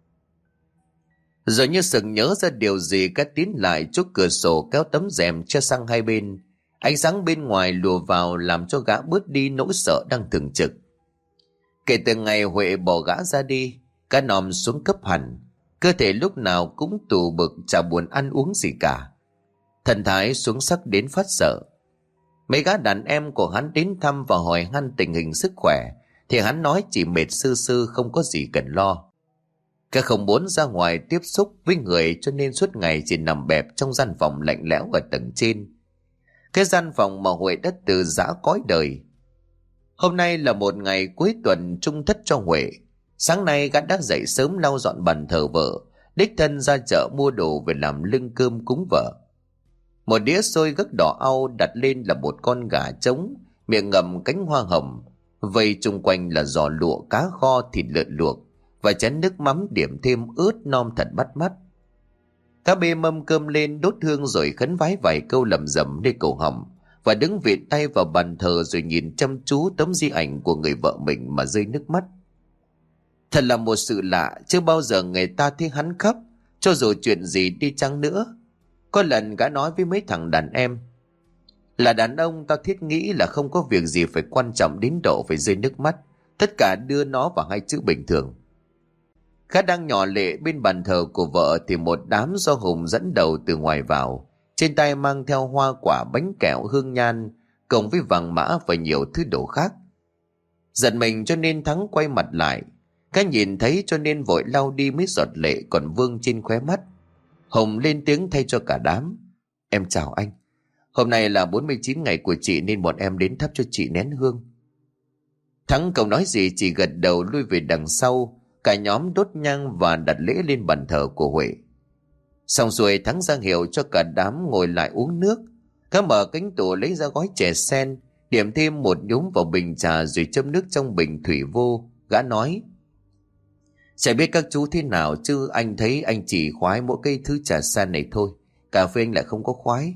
Rồi như sực nhớ ra điều gì, gã tiến lại trước cửa sổ kéo tấm rèm che sang hai bên. Ánh sáng bên ngoài lùa vào làm cho gã bớt đi nỗi sợ đang thường trực. Kể từ ngày Huệ bỏ gã ra đi, Gã nòm xuống cấp hẳn, cơ thể lúc nào cũng tù bực, chả buồn ăn uống gì cả. Thần thái xuống sắc đến phát sợ. Mấy gã đàn em của hắn đến thăm và hỏi han tình hình sức khỏe, thì hắn nói chỉ mệt sư sư, không có gì cần lo. Gã không muốn ra ngoài tiếp xúc với người, cho nên suốt ngày chỉ nằm bẹp trong gian phòng lạnh lẽo ở tầng trên. Cái gian phòng mà Huệ đã từ giã cõi đời. Hôm nay là một ngày cuối tuần trung thất cho Huệ. Sáng nay gã đã dậy sớm lau dọn bàn thờ vợ, đích thân ra chợ mua đồ về làm lưng cơm cúng vợ. Một đĩa xôi gấc đỏ au đặt lên là một con gà trống, miệng ngậm cánh hoa hồng, vây chung quanh là giò lụa, cá kho, thịt lợn luộc và chén nước mắm điểm thêm ướt nom thật bắt mắt. Cá bê mâm cơm lên đốt hương rồi khấn vái vài câu lẩm rẩm để cầu hồng, và đứng vịn tay vào bàn thờ rồi nhìn chăm chú tấm di ảnh của người vợ mình mà rơi nước mắt. Thật là một sự lạ, chưa bao giờ người ta thấy hắn khóc, cho dù chuyện gì đi chăng nữa. Có lần gã nói với mấy thằng đàn em: là đàn ông tao thiết nghĩ là không có việc gì phải quan trọng đến độ phải rơi nước mắt, tất cả đưa nó vào hai chữ bình thường. Gã đang nhỏ lệ bên bàn thờ của vợ thì một đám do Hùng dẫn đầu từ ngoài vào, trên tay mang theo hoa quả, bánh kẹo, hương nhan, cộng với vàng mã và nhiều thứ đồ khác. Giận mình cho nên Thắng quay mặt lại, cái nhìn thấy cho nên vội lau đi mấy giọt lệ còn vương trên khóe mắt. Hùng lên tiếng thay cho cả đám: em chào anh, hôm nay là 49 ngày của chị nên bọn em đến thắp cho chị nén hương. Thắng không nói gì, chỉ gật đầu lui về đằng sau. Cả nhóm đốt nhang và đặt lễ lên bàn thờ của Huệ. Xong xuôi, Thắng ra hiệu cho cả đám ngồi lại uống nước. Gã mở cánh tủ lấy ra gói chè sen, điểm thêm một nhúm vào bình trà rồi châm nước trong bình thủy vô. Gã nói: chả biết các chú thế nào chứ anh thấy anh chỉ khoái mỗi cây thứ trà sen này thôi, cà phê anh lại không có khoái.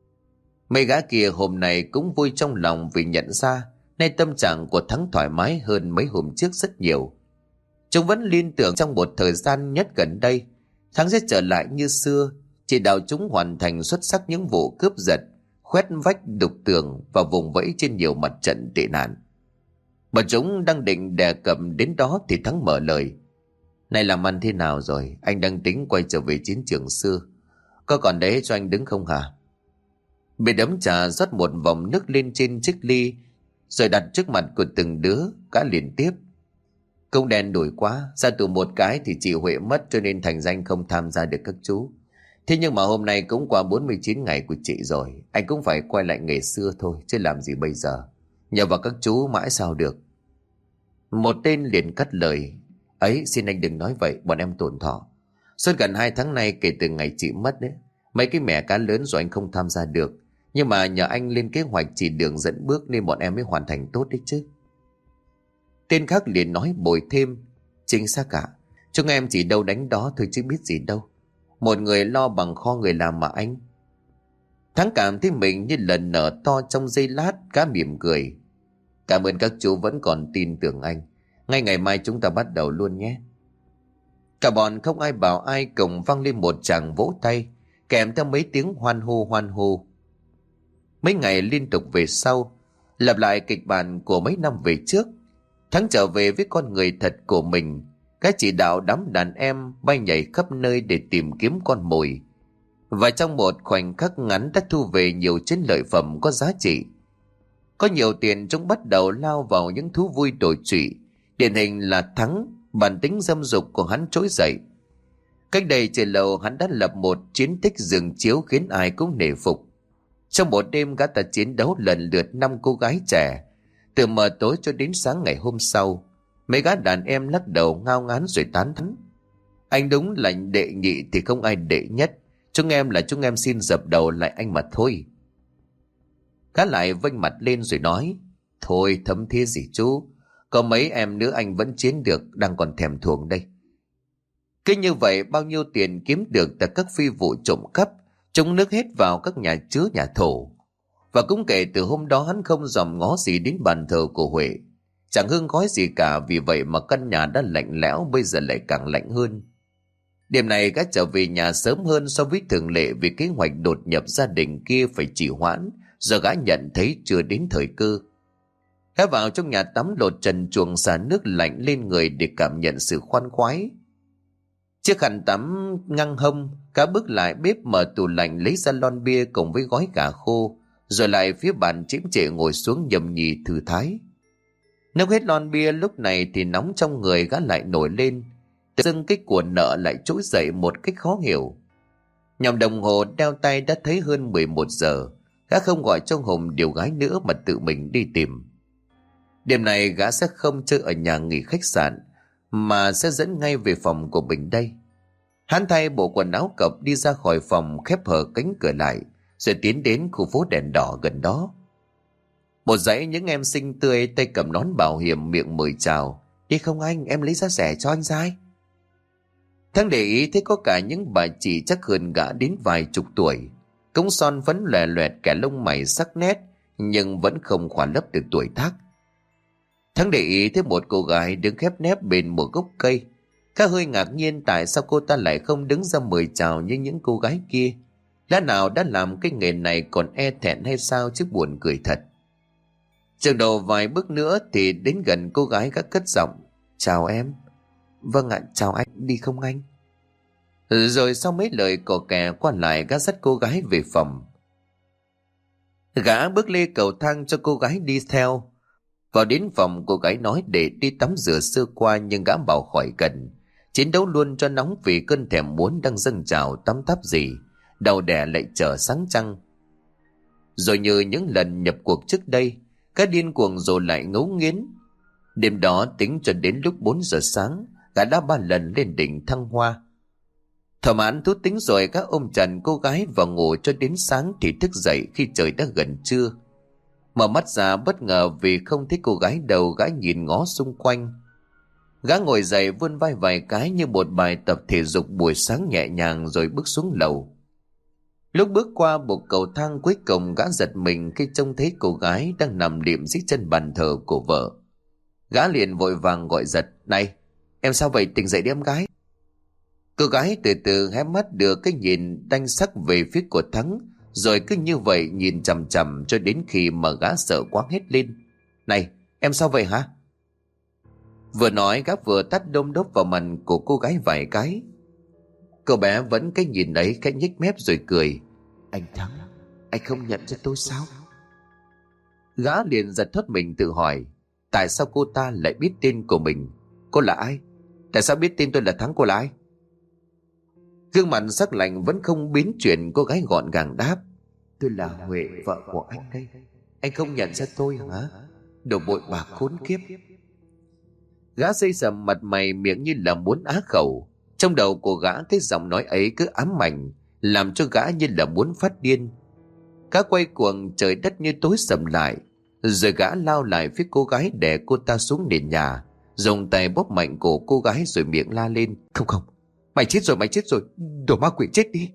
Mấy gã kia hôm nay cũng vui trong lòng vì nhận ra nay tâm trạng của Thắng thoải mái hơn mấy hôm trước rất nhiều. Chúng vẫn liên tưởng trong một thời gian nhất gần đây Thắng sẽ trở lại như xưa, chỉ đạo chúng hoàn thành xuất sắc những vụ cướp giật, khoét vách đục tường và vùng vẫy trên nhiều mặt trận tệ nạn. Bọn chúng đang định đề cập đến đó thì Thắng mở lời: này làm ăn thế nào rồi? Anh đang tính quay trở về chiến trường xưa, có còn đấy cho anh đứng không hả? Bị đấm trà rót một vòng nước lên trên chiếc ly rồi đặt trước mặt của từng đứa. Cả liên tiếp: công đen đuổi quá, ra tù một cái thì chị Huệ mất cho nên thành danh không tham gia được các chú. Thế nhưng mà hôm nay cũng qua 49 ngày của chị rồi, anh cũng phải quay lại nghề xưa thôi chứ làm gì bây giờ, nhờ vào các chú mãi sao được. Một tên liền cắt lời: ấy xin anh đừng nói vậy, bọn em tổn thọ. Suốt gần 2 tháng nay kể từ ngày chị mất đấy, mấy cái mẻ cá lớn rồi anh không tham gia được, nhưng mà nhờ anh lên kế hoạch chỉ đường dẫn bước nên bọn em mới hoàn thành tốt đấy chứ. Tên khác liền nói bồi thêm: chính xác cả, chúng em chỉ đâu đánh đó thôi chứ biết gì đâu, một người lo bằng kho người làm mà anh. Thắng cảm thấy mình như lần nở to trong giây lát. Cá mỉm cười: cảm ơn các chú vẫn còn tin tưởng anh, ngay ngày mai chúng ta bắt đầu luôn nhé. Cả bọn không ai bảo ai, cùng vang lên một tràng vỗ tay kèm theo mấy tiếng hoan hô hoan hô. Mấy ngày liên tục về sau, lặp lại kịch bản của mấy năm về trước. Thắng trở về với con người thật của mình. Cái chỉ đạo đám đàn em bay nhảy khắp nơi để tìm kiếm con mồi, và trong một khoảnh khắc ngắn đã thu về nhiều chiến lợi phẩm có giá trị. Có nhiều tiền, chúng bắt đầu lao vào những thú vui đổi trụy. Điển hình là Thắng, bản tính dâm dục của hắn trỗi dậy. Cách đây chưa lâu hắn đã lập một chiến tích giường chiếu khiến ai cũng nể phục. Trong một đêm gã ta chiến đấu lần lượt 5 cô gái trẻ. Từ mờ tối cho đến sáng ngày hôm sau, mấy gã đàn em lắc đầu ngao ngán rồi tán thán: anh đúng là đệ nhị thì không ai đệ nhất, chúng em xin dập đầu lại anh mà thôi. Gã lại vênh mặt lên rồi nói: thôi thấm thía gì chú, có mấy em nữa anh vẫn chiến được, đang còn thèm thuồng đây. Cứ như vậy bao nhiêu tiền kiếm được từ các phi vụ trộm cắp chúng nước hết vào các nhà chứa nhà thổ. Và cũng kể từ hôm đó hắn không dòm ngó gì đến bàn thờ của Huệ, chẳng hương khói gì cả. Vì vậy mà căn nhà đã lạnh lẽo bây giờ lại càng lạnh hơn. Đêm này gã trở về nhà sớm hơn so với thường lệ, vì kế hoạch đột nhập gia đình kia phải trì hoãn do gã nhận thấy chưa đến thời cơ. Gã vào trong nhà tắm lột trần truồng xả nước lạnh lên người để cảm nhận sự khoan khoái. Chiếc khăn tắm ngăng hông, gã bước lại bếp mở tủ lạnh lấy ra lon bia cùng với gói gà khô, rồi lại phía bàn chiếm trệ ngồi xuống nhâm nhi thư thái. Nốc hết lon bia lúc này thì nóng trong người gã lại nổi lên, tự dưng cái cuộn nợ lại trỗi dậy một cách khó hiểu. Nhòm đồng hồ đeo tay đã thấy hơn 11 giờ, gã không gọi cho Hùng điều gái nữa mà tự mình đi tìm. Đêm này gã sẽ không chơi ở nhà nghỉ khách sạn, mà sẽ dẫn ngay về phòng của mình đây. Hắn thay bộ quần áo cộc đi ra khỏi phòng, khép hờ cánh cửa lại, rồi tiến đến khu phố đèn đỏ gần đó. Một dãy những em xinh tươi tay cầm nón bảo hiểm miệng mời chào. Đi không anh, em lấy giá rẻ cho anh dai. Thắng để ý thấy có cả những bà chị chắc hơn gã đến vài chục tuổi, cống son phấn lòe loẹt, kẻ lông mày sắc nét nhưng vẫn không khỏa lấp được tuổi tác. Thắng để ý thấy một cô gái đứng khép nép bên một gốc cây. Khá hơi ngạc nhiên tại sao cô ta lại không đứng ra mời chào như những cô gái kia. Lẽ nào đã làm cái nghề này còn e thẹn hay sao chứ, buồn cười thật. Chừng đầu vài bước nữa thì đến gần cô gái, gã cất giọng. Chào em. Vâng ạ, chào anh, đi không anh? Rồi sau mấy lời cò kè qua lại, gã dắt cô gái về phòng. Gã bước lê cầu thang cho cô gái đi theo. Vào đến phòng, cô gái nói để đi tắm rửa sơ qua, nhưng gã bảo khỏi cần. Chiến đấu luôn cho nóng vì cơn thèm muốn đang dâng trào tắm táp gì. Đầu đẻ lại chờ sáng trăng. Rồi như những lần nhập cuộc trước đây, gã điên cuồng rồi lại ngấu nghiến. Đêm đó tính cho đến lúc 4 giờ sáng, gã đã 3 lần lên đỉnh Thăng Hoa. Thỏa mãn thú tính rồi, gã ôm chặt cô gái vào ngủ cho đến sáng thì thức dậy khi trời đã gần trưa. Mở mắt ra bất ngờ vì không thấy cô gái đâu, gã nhìn ngó xung quanh. Gã ngồi dậy vươn vai vài cái như một bài tập thể dục buổi sáng nhẹ nhàng rồi bước xuống lầu. Lúc bước qua bục cầu thang cuối cùng, gã giật mình khi trông thấy cô gái đang nằm liệm dưới chân bàn thờ của vợ. Gã liền vội vàng gọi giật. Này, em sao vậy, tỉnh dậy đi em gái. Cô gái từ từ hé mắt đưa cái nhìn đanh sắc về phía của Thắng, rồi cứ như vậy nhìn chằm chằm cho đến khi mà gã sợ quá hét lên. Này, em sao vậy hả? Vừa nói gã vừa tát đôm đốp vào mặt của cô gái vài cái. Cô bé vẫn cái nhìn ấy, khẽ nhếch mép rồi cười. Anh Thắng, anh không nhận ra tôi sao? Gã liền giật thót mình tự hỏi, tại sao cô ta lại biết tên của mình? Cô là ai? Tại sao biết tên tôi là Thắng? Cô là ai? Gương mặt sắc lạnh vẫn không biến chuyển, cô gái gọn gàng đáp. Tôi là Huệ, vợ của anh đây. Anh không nhận ra tôi hả? Đồ bội bạc khốn kiếp. Gã xây sầm mặt mày, miệng như là muốn á khẩu. Trong đầu của gã cái giọng nói ấy cứ ám ảnh, làm cho gã như là muốn phát điên. Gã quay cuồng, trời đất như tối sầm lại. Rồi gã lao lại phía cô gái, đè cô ta xuống nền nhà, dùng tay bóp mạnh cổ cô gái rồi miệng la lên. Không không, mày chết rồi, đồ ma quỷ chết đi.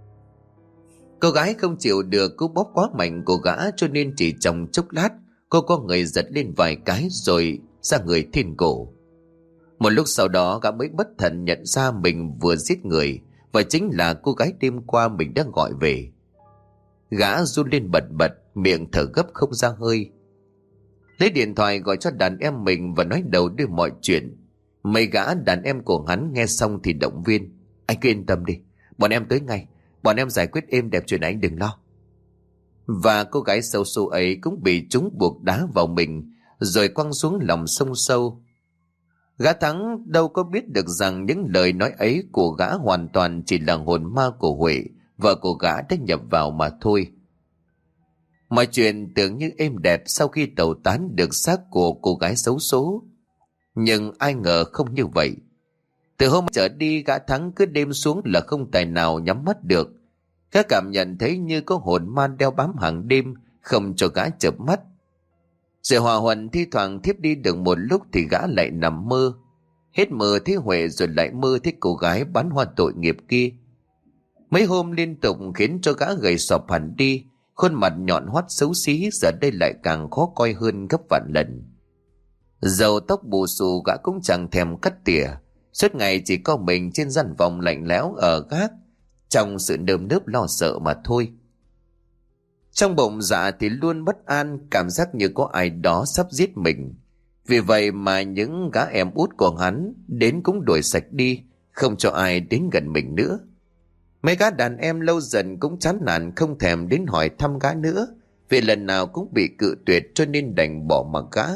Cô gái không chịu được cú bóp quá mạnh của gã, cho nên chỉ trong chốc lát cô có người giật lên vài cái rồi ra người thiên cổ. Một lúc sau đó gã mới bất thần nhận ra mình vừa giết người, và chính là cô gái đêm qua mình đã gọi về. Gã run lên bật bật, miệng thở gấp không ra hơi. Lấy điện thoại gọi cho đàn em mình và nói đầu đuôi mọi chuyện. Mấy gã đàn em của hắn nghe xong thì động viên. Anh cứ yên tâm đi, bọn em tới ngay, bọn em giải quyết êm đẹp chuyện này, anh đừng lo. Và cô gái xấu xố ấy cũng bị chúng buộc đá vào mình rồi quăng xuống lòng sông sâu. Gã Thắng đâu có biết được rằng những lời nói ấy của gã hoàn toàn chỉ là hồn ma của Huệ, vợ của gã đã nhập vào mà thôi. Mọi chuyện tưởng như êm đẹp sau khi tẩu tán được xác của cô gái xấu số. Nhưng ai ngờ không như vậy. Từ hôm trở đi, gã Thắng cứ đêm xuống là không tài nào nhắm mắt được. Gã cảm nhận thấy như có hồn ma đeo bám hàng đêm, không cho gã chợp mắt. Rồi hòa huẩn thi thoảng thiếp đi được một lúc thì gã lại nằm mơ. Hết mơ thấy Huệ rồi lại mơ thấy cô gái bán hoa tội nghiệp kia. Mấy hôm liên tục khiến cho gã gầy sọp hẳn đi, khuôn mặt nhọn hoắt xấu xí giờ đây lại càng khó coi hơn gấp vạn lần. Dầu tóc bù xù gã cũng chẳng thèm cắt tỉa, suốt ngày chỉ có mình trên gian phòng lạnh lẽo ở gác, trong sự nơm nớp lo sợ mà thôi. Trong bụng dạ thì luôn bất an, cảm giác như có ai đó sắp giết mình. Vì vậy mà những gã em út của hắn đến cũng đuổi sạch đi, không cho ai đến gần mình nữa. Mấy gã đàn em lâu dần cũng chán nản, không thèm đến hỏi thăm gã nữa, vì lần nào cũng bị cự tuyệt cho nên đành bỏ mặc gã.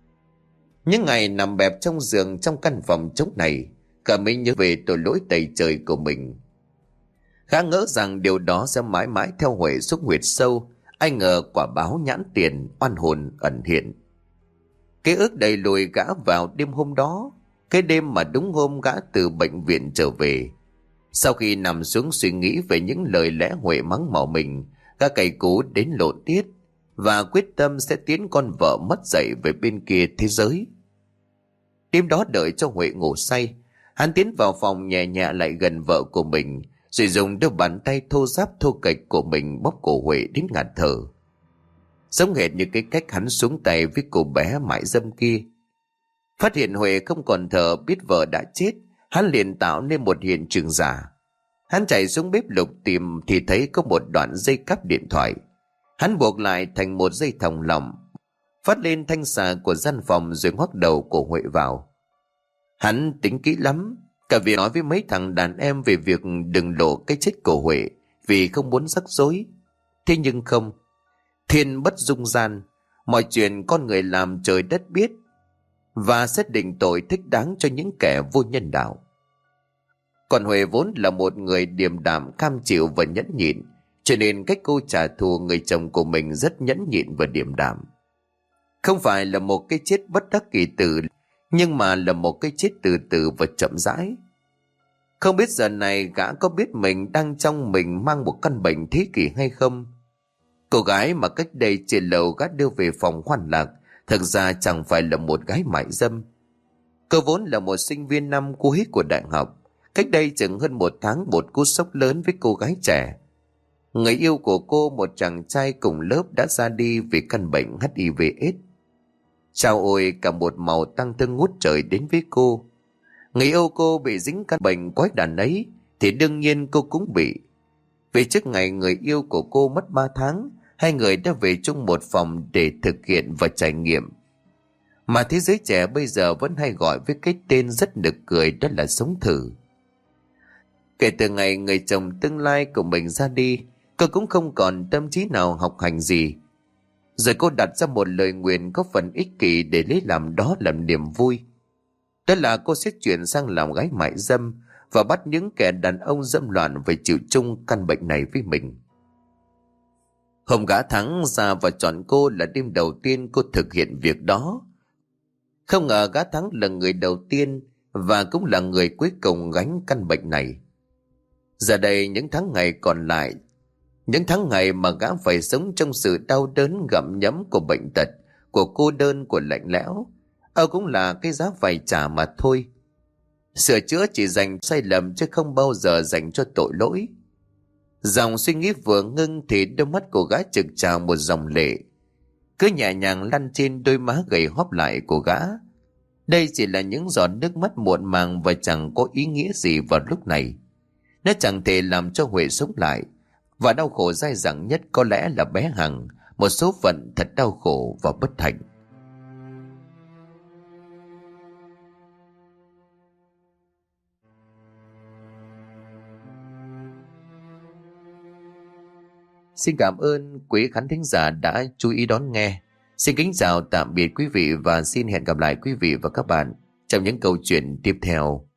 Những ngày nằm bẹp trong giường trong căn phòng trống này, cả mới nhớ về tội lỗi tày trời của mình. Gã ngỡ rằng điều đó sẽ mãi mãi theo Huệ xuống huyệt sâu, ai ngờ quả báo nhãn tiền, oan hồn ẩn hiện. Ký ức đầy lùi gã vào đêm hôm đó, cái đêm mà đúng hôm gã từ bệnh viện trở về. Sau khi nằm xuống suy nghĩ về những lời lẽ Huệ mắng mỏ mình, gã cày cú đến lộ tiết và quyết tâm sẽ tiến con vợ mất dạy về bên kia thế giới. Đêm đó đợi cho Huệ ngủ say, hắn tiến vào phòng nhẹ nhẹ lại gần vợ của mình, rồi dùng đôi bàn tay thô ráp thô kệch của mình bóp cổ Huệ đến ngạt thở, giống hệt như cái cách hắn xuống tay với cô bé mại dâm kia. Phát hiện Huệ không còn thở, biết vợ đã chết, hắn liền tạo nên một hiện trường giả. Hắn chạy xuống bếp lục tìm thì thấy có một đoạn dây cáp điện thoại. Hắn buộc lại thành một dây thòng lọng, phát lên thanh xà của gian phòng rồi ngoắc đầu của Huệ vào. Hắn tính kỹ lắm, cả việc nói với mấy thằng đàn em về việc đừng lộ cái chết của Huệ vì không muốn rắc rối. Thế nhưng không, thiên bất dung gian, mọi chuyện con người làm trời đất biết, và xét định tội thích đáng cho những kẻ vô nhân đạo. Còn Huệ vốn là một người điềm đạm, cam chịu và nhẫn nhịn, cho nên cách cô trả thù người chồng của mình rất nhẫn nhịn và điềm đạm. Không phải là một cái chết bất đắc kỳ tử, nhưng mà là một cái chết từ từ và chậm rãi. Không biết giờ này gã có biết mình đang trong mình mang một căn bệnh thế kỷ hay không? Cô gái mà cách đây trên lầu gã đưa về phòng Hoan Lạc thực ra chẳng phải là một gái mại dâm. Cô vốn là một sinh viên năm cuối của đại học. Cách đây chừng hơn một tháng, một cú sốc lớn với cô gái trẻ. Người yêu của cô, một chàng trai cùng lớp, đã ra đi vì căn bệnh HIV/AIDS. Chao ôi, cả một màu tăng thương ngút trời đến với cô. Người yêu cô bị dính căn bệnh quái đản ấy thì đương nhiên cô cũng bị. Vì trước ngày người yêu của cô mất 3 tháng, hai người đã về chung một phòng để thực hiện và trải nghiệm mà thế giới trẻ bây giờ vẫn hay gọi với cái tên rất nực cười, đó là sống thử. Kể từ ngày người chồng tương lai của mình ra đi, cô cũng không còn tâm trí nào học hành gì. Rồi cô đặt ra một lời nguyền có phần ích kỷ để lấy làm đó làm niềm vui. Đó là cô sẽ chuyển sang làm gái mại dâm và bắt những kẻ đàn ông dâm loạn phải chịu chung căn bệnh này với mình. Hôm gã Thắng ra và chọn cô là đêm đầu tiên cô thực hiện việc đó. Không ngờ gã Thắng là người đầu tiên và cũng là người cuối cùng gánh căn bệnh này. Giờ đây những tháng ngày còn lại, những tháng ngày mà gã phải sống trong sự đau đớn gặm nhấm của bệnh tật, của cô đơn, của lạnh lẽo, cũng là cái giá phải trả mà thôi. Sửa chữa chỉ dành sai lầm chứ không bao giờ dành cho tội lỗi. Dòng suy nghĩ vừa ngưng thì đôi mắt của gã trực trào một dòng lệ, cứ nhẹ nhàng lăn trên đôi má gầy hóp lại của gã. Đây chỉ là những giọt nước mắt muộn màng và chẳng có ý nghĩa gì vào lúc này. Nó chẳng thể làm cho Huệ sống lại, và đau khổ dai dẳng nhất có lẽ là bé Hằng, một số phận thật đau khổ và bất hạnh. Xin cảm ơn quý khán thính giả đã chú ý đón nghe. Xin kính chào tạm biệt quý vị và xin hẹn gặp lại quý vị và các bạn trong những câu chuyện tiếp theo.